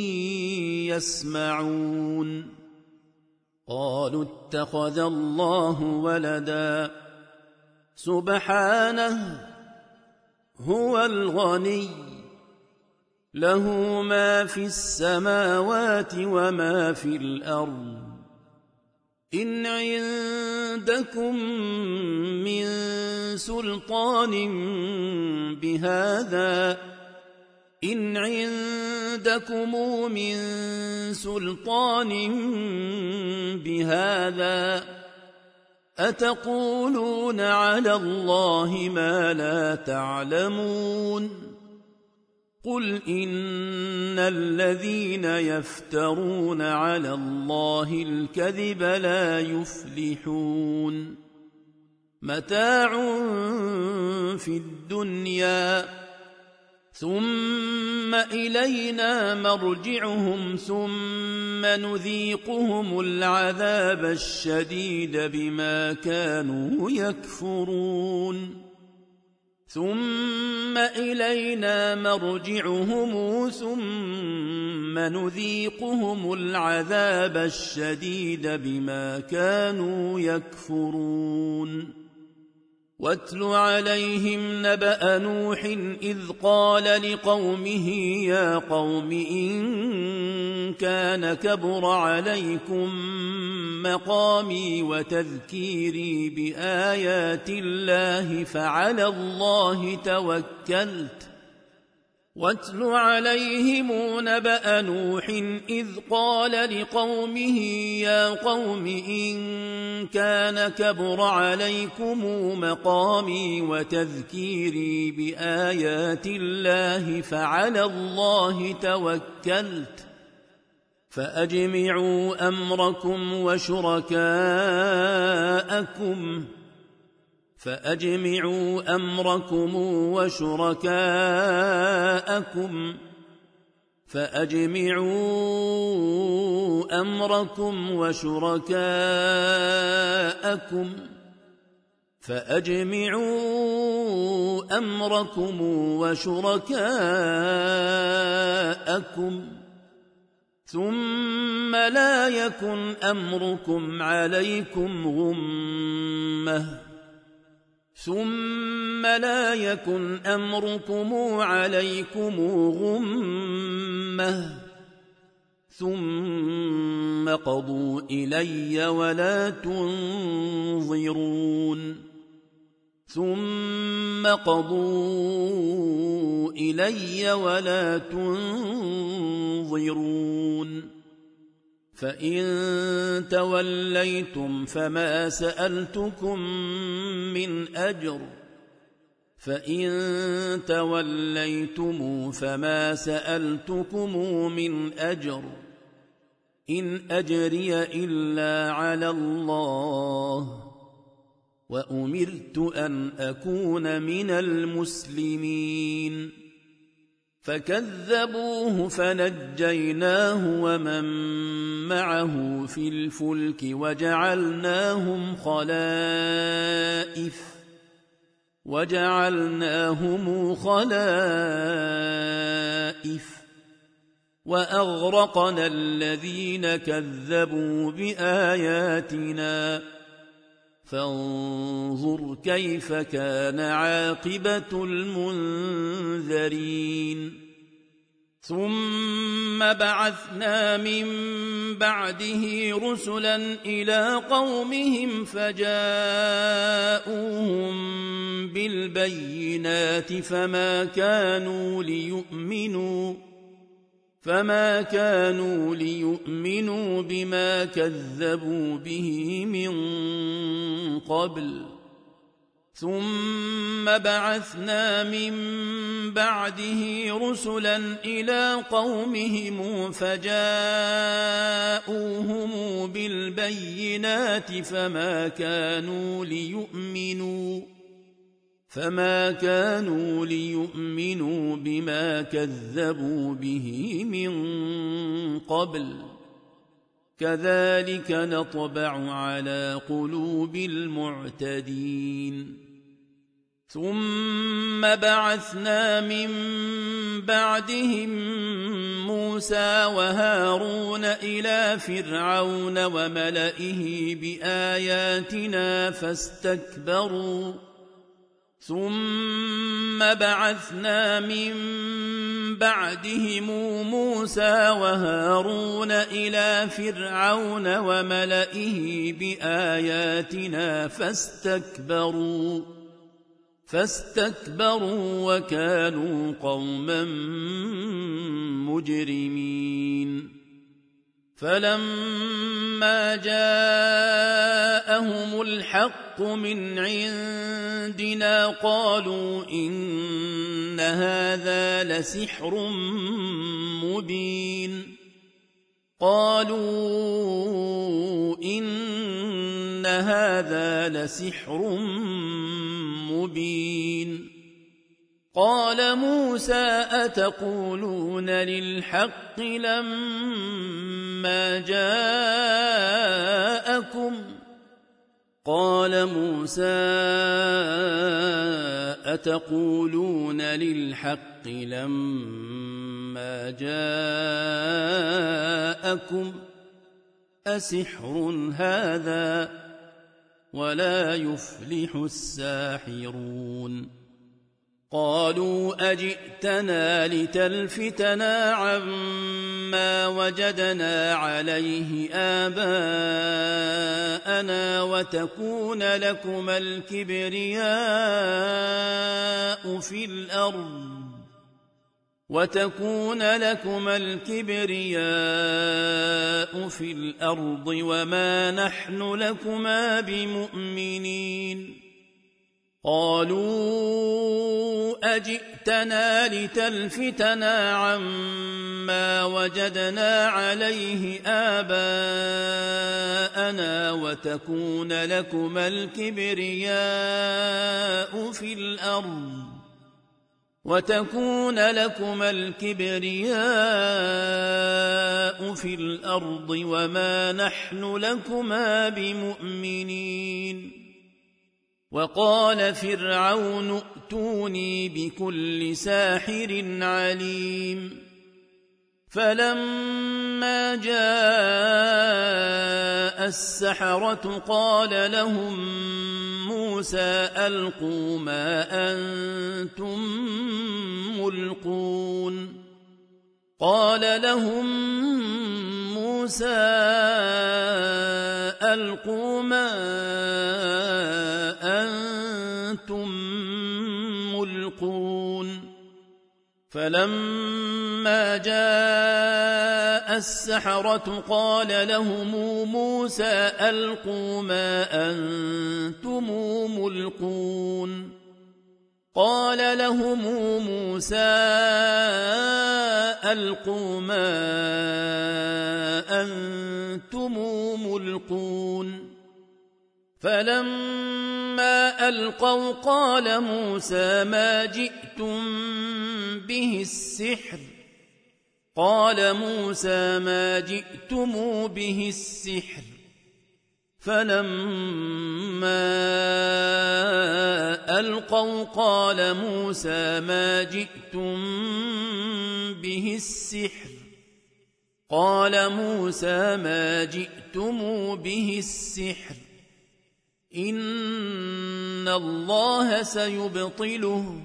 يسمعون قالوا اتخذ الله ولدا سبحانه هو الغني له ما في السماوات وما في الأرض إن عندكم من سلطان بهذا إن عندكم من سلطان بهذا أتقولون على الله ما لا تعلمون قل إن الذين يفترون على الله الكذب لا يفلحون متاع في الدنيا ثم إلينا مرجعهم ثم نذيقهم العذاب الشديد بما كانوا يكفرون ثم إلينا مرجعهم ثم نذيقهم العذاب الشديد بما كانوا يكفرون واتل عليهم نبأ نوح إذ قال لقومه يا قوم إن كان كبر عليكم مقامي وتذكيري بآيات الله فعلى الله توكلت واتل عليهم نبأ نوح إذ قال لقومه يا قوم إن كان كبر عليكم مقامي وتذكيري بآيات الله فعلى الله توكلت فأجمعوا أمركم وشركاءكم فأجمعوا أمركم وشركاءكم فأجمعوا أمركم وشركاءكم فأجمعوا أمركم وشركاءكم ثم لا يكن أمركم عليكم غمة ثم لا يكن أمركم عليكم غمة ثم قضوا إلي ولا تنظرون ثم قضوا إلي ولا تنظرون فإن توليتم فما سألتكم من أجر فإن توليتم فما سألتكم من أجر إن أجري إلا على الله وأمرت أن أكون من المسلمين فكذبوه فنجيناه ومن معه في الفلك وجعلناهم خلائف وجعلناهم خلائف وأغرقنا الذين كذبوا بآياتنا فانظر كيف كان عاقبة المنذرين ثم بعثنا من بعده رسلا إلى قومهم فجاءوهم بالبينات فما كانوا ليؤمنوا فما كانوا ليؤمنوا بما كذبوا به من قبل ثم بعثنا من بعده رسلا إلى قومهم فجاءوهم بالبينات فما كانوا ليؤمنوا فما كانوا ليؤمنوا بما كذبوا به من قبل كذلك نطبع على قلوب المعتدين ثم بعثنا من بعدهم موسى وهارون إلى فرعون وملئه بآياتنا فاستكبروا ثم بعثنا من بعدهم موسى وهارون إلى فرعون وملئه بآياتنا فاستكبروا فاستكبروا وكانوا قوما مجرمين فلما جاءهم الحق من عندنا قالوا إن هذا لسحر مبين قالوا إن هذا لسحر مبين قال موسى أتقولون للحق لما جاءكم قال موسى أتقولون للحق لما جاءكم أسحر هذا ولا يفلح الساحرون قالوا أجئتنا لتلفتنا عما وجدنا عليه آباءنا وتكون لكما الكبرياء في الأرض وتكون لكما الكبرياء في الأرض وما نحن لكما بمؤمنين قالوا أجئتنا لتلفتنا عما وجدنا عليه آباءنا وتكون لكما الكبرياء في الأرض وتكون لكما الكبرياء في الأرض وما نحن لكما بمؤمنين وقال فرعون ائتوني بكل ساحر عليم فلما جاء السحرة قال لهم موسى ألقوا ما أنتم ملقون قال لهم موسى ألقوا ما أنتم ملقون فلما جاء السحرة قال لهم موسى ألقوا ما أنتم ملقون قال لهم موسى ألقوا ما أنتم ملقون فلما ألقوا قال موسى ما جئتم به السحر قال موسى ما جئتم به السحر فلما ألقوا قال موسى ما جئتم به السحر قال موسى ما جئتم به السحر إن الله سيبطله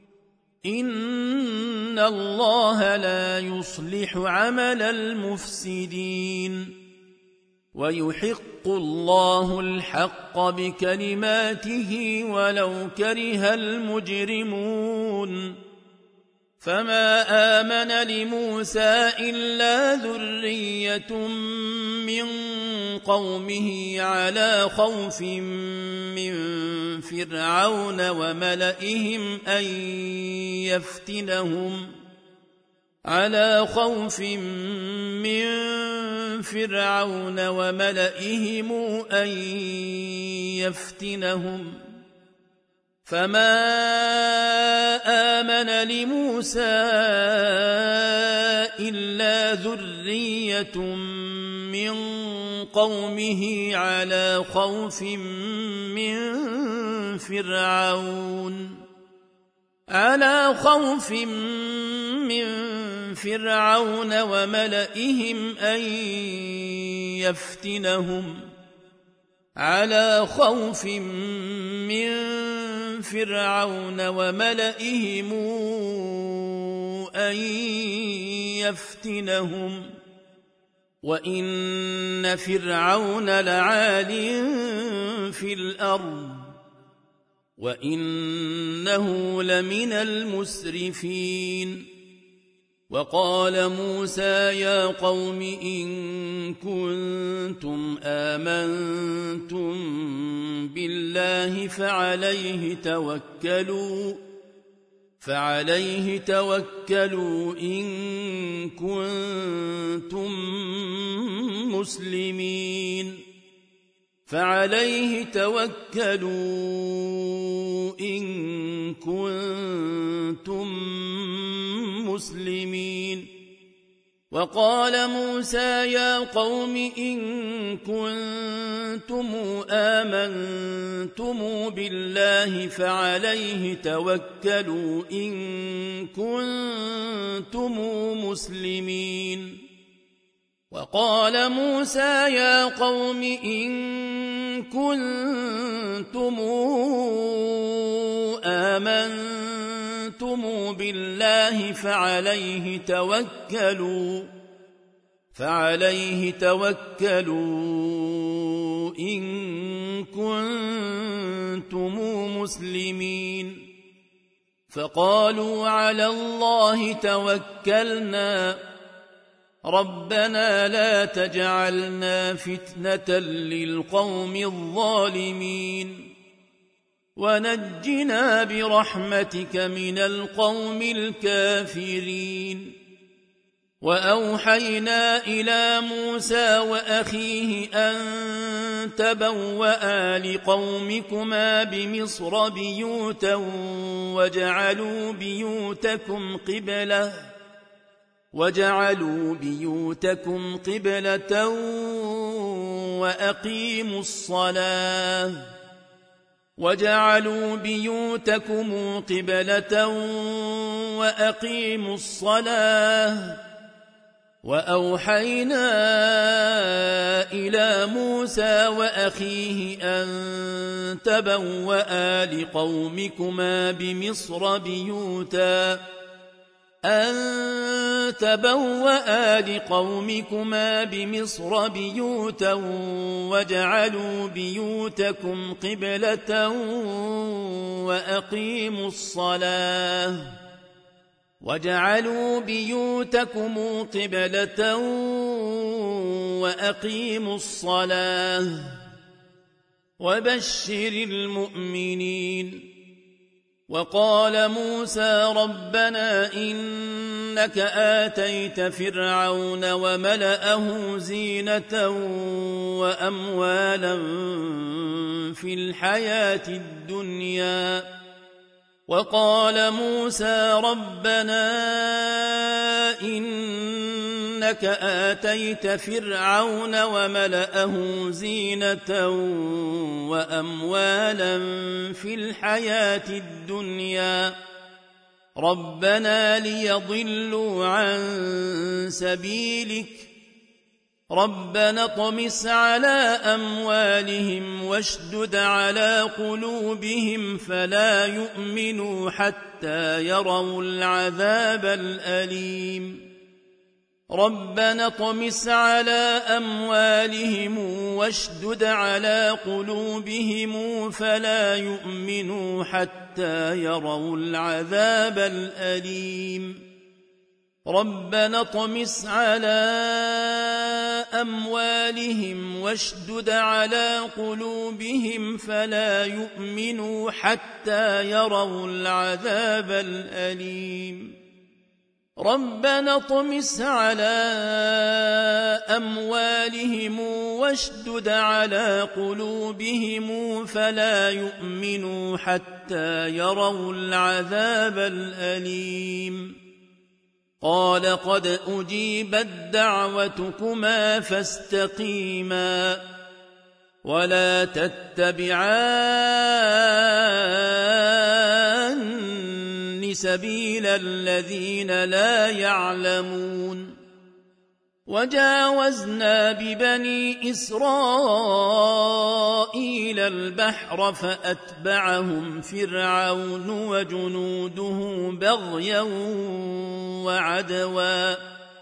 إن الله لا يصلح عمل المفسدين ويحق الله الحق بكلماته ولو كره المجرمون فما آمن لموسى إلا ذرية من قومه على خوف من فرعون وملئهم أن يفتنهم على خوف من فرعون وملئهم أن يفتنهم فما آمن لموسى إلا ذرية من قومه على خوف من فرعون على خوف من فرعون وملئهم أن يفتنهم على خوف من فرعون وملئهم أن يفتنهم وإن فرعون لعال في الأرض وإنه لمن المسرفين وقال موسى يا قوم إن كنتم آمنتم بالله فعليه توكلوا فعليه توكلوا إن كنتم مسلمين فعليه توكلوا إن كنتم مسلمين وقال موسى يا قوم إن كنتم آمنتم بالله فعليه توكلوا إن كنتم مسلمين وقال موسى يا قوم إن كنتم آمنتم بالله فعليه توكلوا فعليه توكلوا إن كنتم مسلمين فقالوا على الله توكلنا ربنا لا تجعلنا فتنة للقوم الظالمين ونجنا برحمتك من القوم الكافرين وأوحينا إلى موسى وأخيه أن تبوأ لقومكما بمصر بيوتا وجعلوا بيوتكم قبلة وجعلوا بيوتكم قبلة وأقيموا الصلاة وجعلوا بيوتكم قبلة وأقيموا الصلاة وأوحينا إلى موسى وأخيه أن تبوأ لقومكما بمصر بيوتا أن تبوأ لقومكما بمصر بيوتا وجعلوا بيوتكم قبلة وأقيموا الصلاة وجعلوا بيوتكم قبلة وأقيموا الصلاة وبشر المؤمنين وقال موسى ربنا إنك آتيت فرعون وملأه زينة وأموالا في الحياة الدنيا وقال موسى ربنا إنك آتيت فرعون وملأه زينة وأموالا في الحياة الدنيا ربنا ليضلوا عن سبيلك ربنا اطمس على أموالهم واشدد على قلوبهم فلا يؤمنوا حتى يروا العذاب الأليم ربنا اطمس على أموالهم واشدد على قلوبهم فلا يؤمنوا حتى يروا العذاب الأليم ربنا اطمس على أموالهم واشدد على قلوبهم فلا يؤمنوا حتى يروا العذاب الأليم ربنا اطمس على أموالهم واشدد على قلوبهم فلا يؤمنوا حتى يروا العذاب الأليم قال قد أجيبت دعوتكما فاستقيما ولا تتبعان سبيل الذين لا يعلمون وجاوزنا ببني إسرائيل البحر فأتبعهم فرعون وجنوده بغيا وعدوا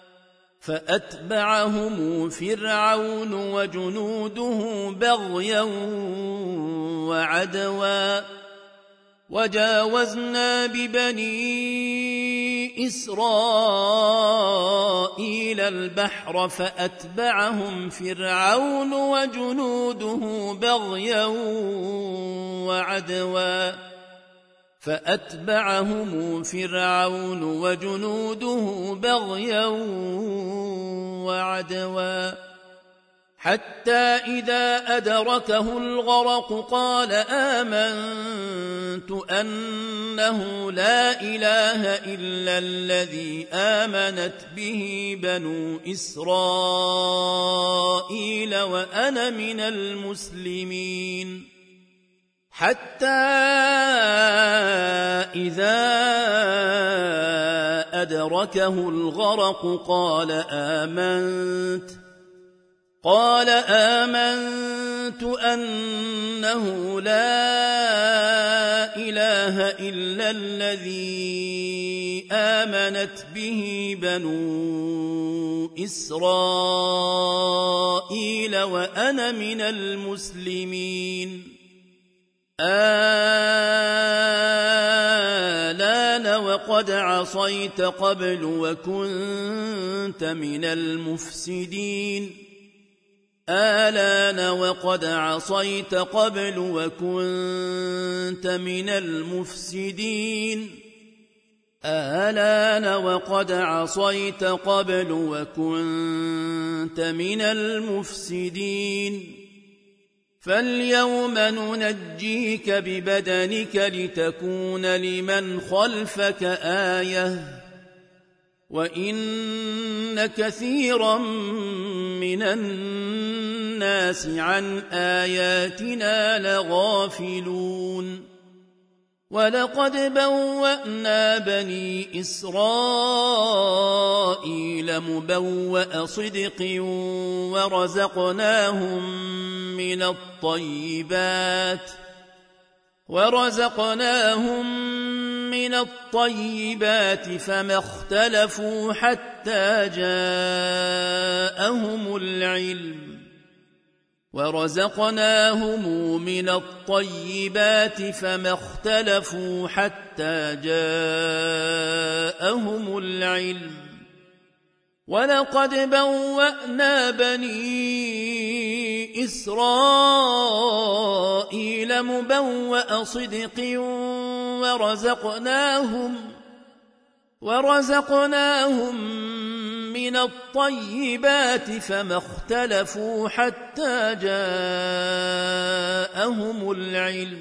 فأتبعهم فرعون وجنوده بغيا وعدوا وجاوزنا ببني إسرائيل البحر فأتبعهم فرعون وجنوده بغيا وعدوا فأتبعهم فرعون وجنوده بغيا وعدوا حتى إذا أدركه الغرق قال آمنت أنه لا إله إلا الذي آمنت به بنو إسرائيل وأنا من المسلمين حتى إذا أدركه الغرق قال آمنت قال آمنت أنه لا إله إلا الذي آمنت به بنو إسرائيل وأنا من المسلمين آلان وقد عصيت قبل وكنت من المفسدين آلان وقد عصيت قبل وكنت من المفسدين آلان وقد عصيت قبل وكنت من المفسدين فاليوم ننجيك ببدنك لتكون لمن خلفك آية وإن كثيرا من الناس عن آياتنا لغافلون ولقد بوأنا بني إسرائيل مبوأ صدق ورزقناهم من الطيبات ورزقناهم من الطيبات فما اختلفوا حتى جاءهم العلم ورزقناهم من الطيبات فما اختلفوا حتى جاءهم العلم ولقد بوأنا بني إسرائيل مبوأ صدق ورزقناهم ورزقناهم من الطيبات فما اختلفوا حتى جاءهم العلم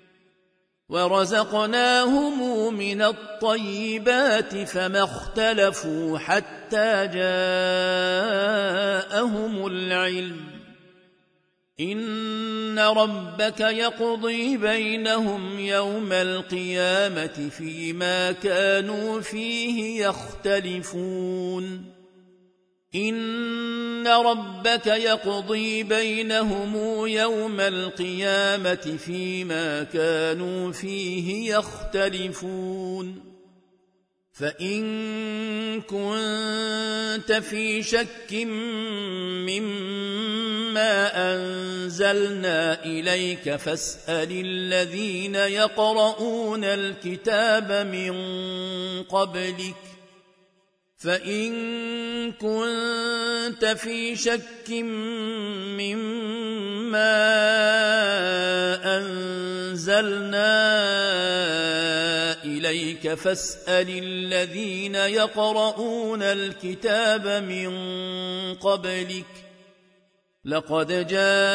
ورزقناهم من الطيبات فما اختلفوا حتى جاءهم العلم إن ربك يقضي بينهم يوم القيامة فيما كانوا فيه يختلفون إن ربك يقضي بينهم يوم القيامة فيما كانوا فيه يختلفون فإن كنت في شك مما أنزلنا إليك فاسأل الذين يقرؤون الكتاب من قبلك فإن كنت في شك مما أنزلنا إليك فاسأل الذين يقرؤون الكتاب من قبلك لقد جاءك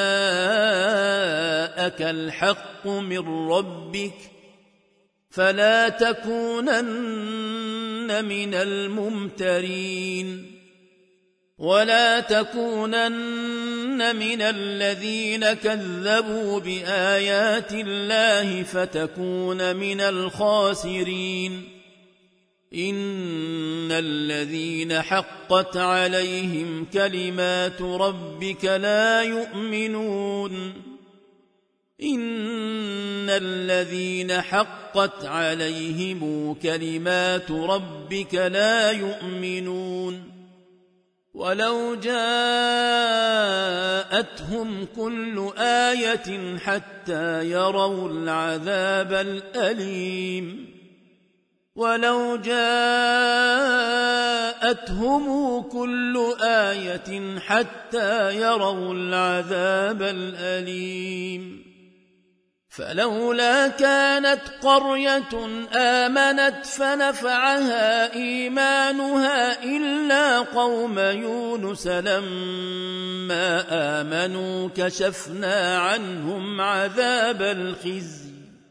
الحق من ربك فلا تكونن من الممترين ولا تكونن من الذين كذبوا بآيات الله فتكون من الخاسرين إن الذين حقت عليهم كلمات ربك لا يؤمنون إن الذين حقت عليهم كلمات ربك لا يؤمنون ولو جاءتهم كل آية حتى يروا العذاب الأليم ولو جاءتهم كل آية حتى يروا العذاب الأليم فلولا كانت قرية آمنت فنفعها إيمانها إلا قوم يونس لما آمنوا كشفنا عنهم عذاب الخزي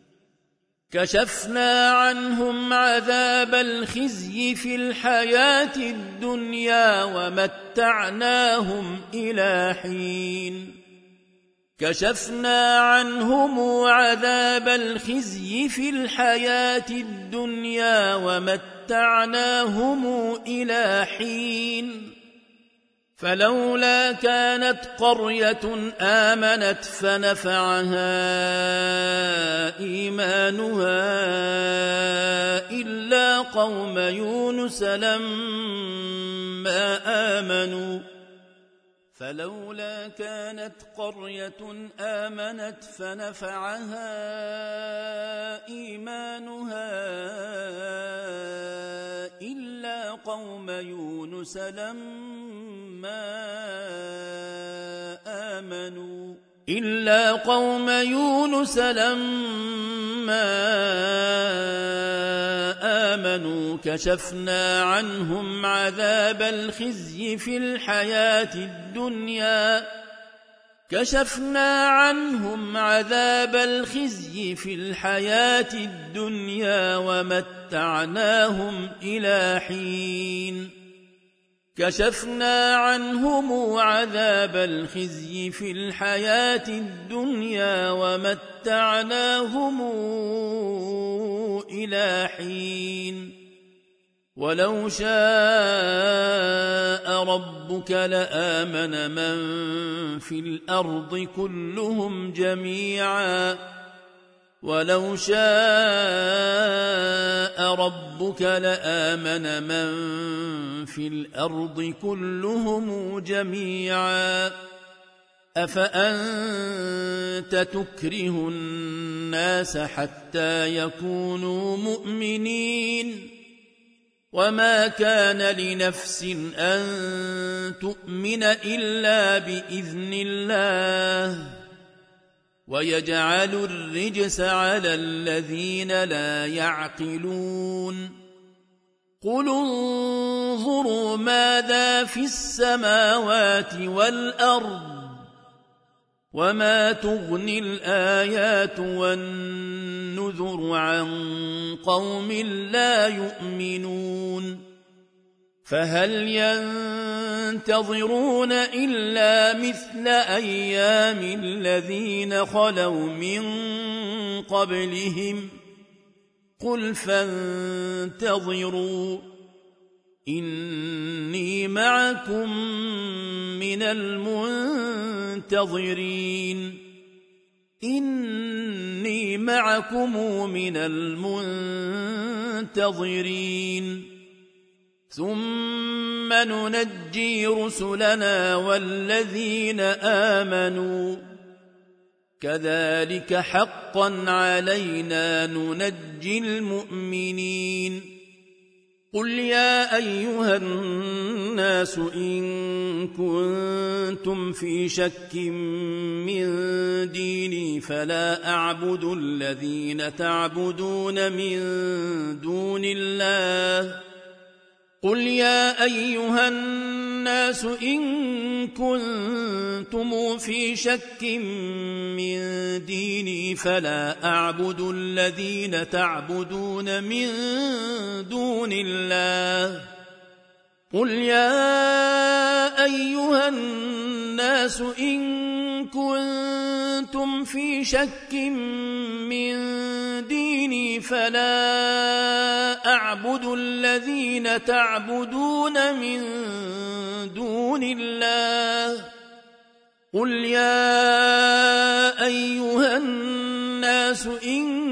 كشفنا عنهم عذاب الخزي في الحياة الدنيا ومتعناهم إلى حين كشفنا عنهم عذاب الخزي في الحياة الدنيا ومتعناهم إلى حين فلولا كانت قرية آمنت فنفعها إيمانها إلا قوم يونس لما آمنوا فلولا كانت قرية آمنت فنفعها إيمانها إلا قوم يونس لما آمنوا إلا قوم يونس لما آمنوا كشفنا عنهم عذاب الخزي في الحياة الدنيا كشفنا عنهم عذاب الخزي في الحياة الدنيا ومتعناهم إلى حين كشفنا عنهم عذاب الخزي في الحياة الدنيا ومتعناهم إلى حين ولو شاء ربك لآمن من في الأرض كلهم جميعا ولو شاء ربك لآمن من في الأرض كلهم جميعا أفأنت تكره الناس حتى يكونوا مؤمنين وما كان لنفس أن تؤمن إلا بإذن الله ويجعل الرجس على الذين لا يعقلون قل انظروا ماذا في السماوات والأرض وما تغني الآيات والنذر عن قوم لا يؤمنون فهل ينتظرون إلا مثل أيام الذين خلوا من قبلهم قل فانتظروا إني معكم من المنتظرين إني معكم من المنتظرين ثم ننجي رسلنا والذين آمنوا كذلك حقا علينا ننجي المؤمنين قل يا أيها الناس إن كنتم في شك من ديني فلا أعبد الذين تعبدون من دون الله قل يا أيها الناس إن كنتم في شك من ديني فلا أعبد الذين تعبدون من دون الله قل يا أيها الناس الناس إن كنتم في شك من ديني فلا أعبد الذين تعبدون من دون الله قل يا أيها الناس إن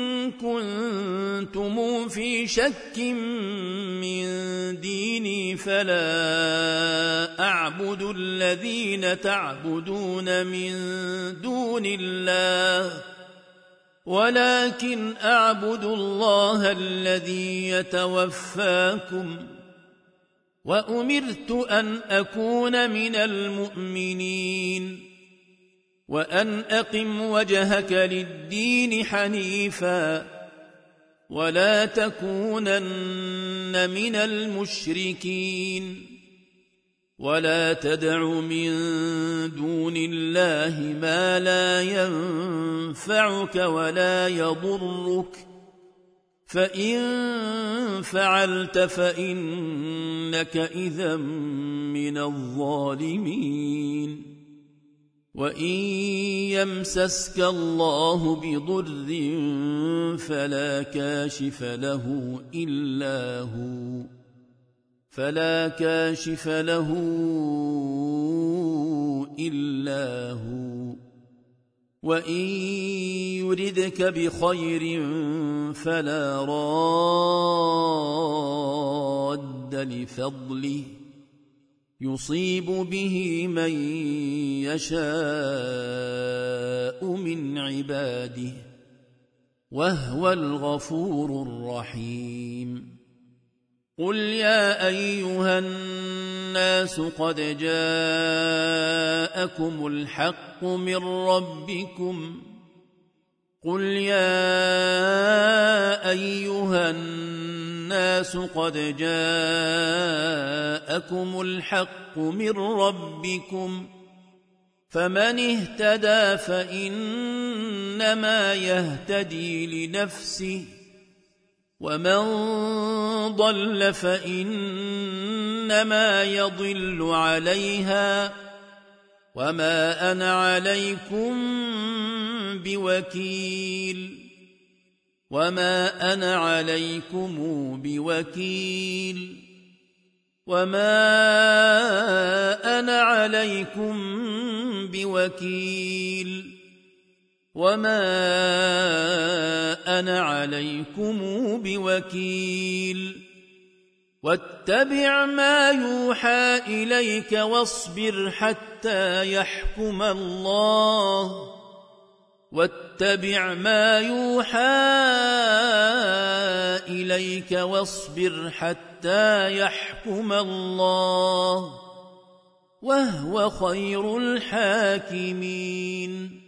كنتم في شك من ديني فلا أعبد الذين تعبدون من دون الله ولكن أعبد الله الذي يتوفاكم وأمرت أن أكون من المؤمنين وأن أقم وجهك للدين حنيفا ولا تكونن من المشركين ولا تدع من دون الله ما لا ينفعك ولا يضرك فإن فعلت فإنك إذا من الظالمين وإن يمسسك الله بضر فلا كاشف له إلا هو فلا كاشف له إلا هو وإن يردك بخير فلا راد لفضله يصيب به من يشاء من عباده وهو الغفور الرحيم قل يا أيها الناس قد جاءكم الحق من ربكم قل يا أيها الناس قد جاءكم الحق من ربكم فمن اهتدى فإنما يهتدي لنفسه ومن ضل فإنما يضل عليها وما أنا عليكم بوكيل وما أنا عليكم بوكيل وما أنا عليكم بوكيل وما أنا عليكم بوكيل واتبع ما يوحى إليك واصبر حتى يحكم الله واتبع ما يوحى إليك واصبر حتى يحكم الله وهو خير الحاكمين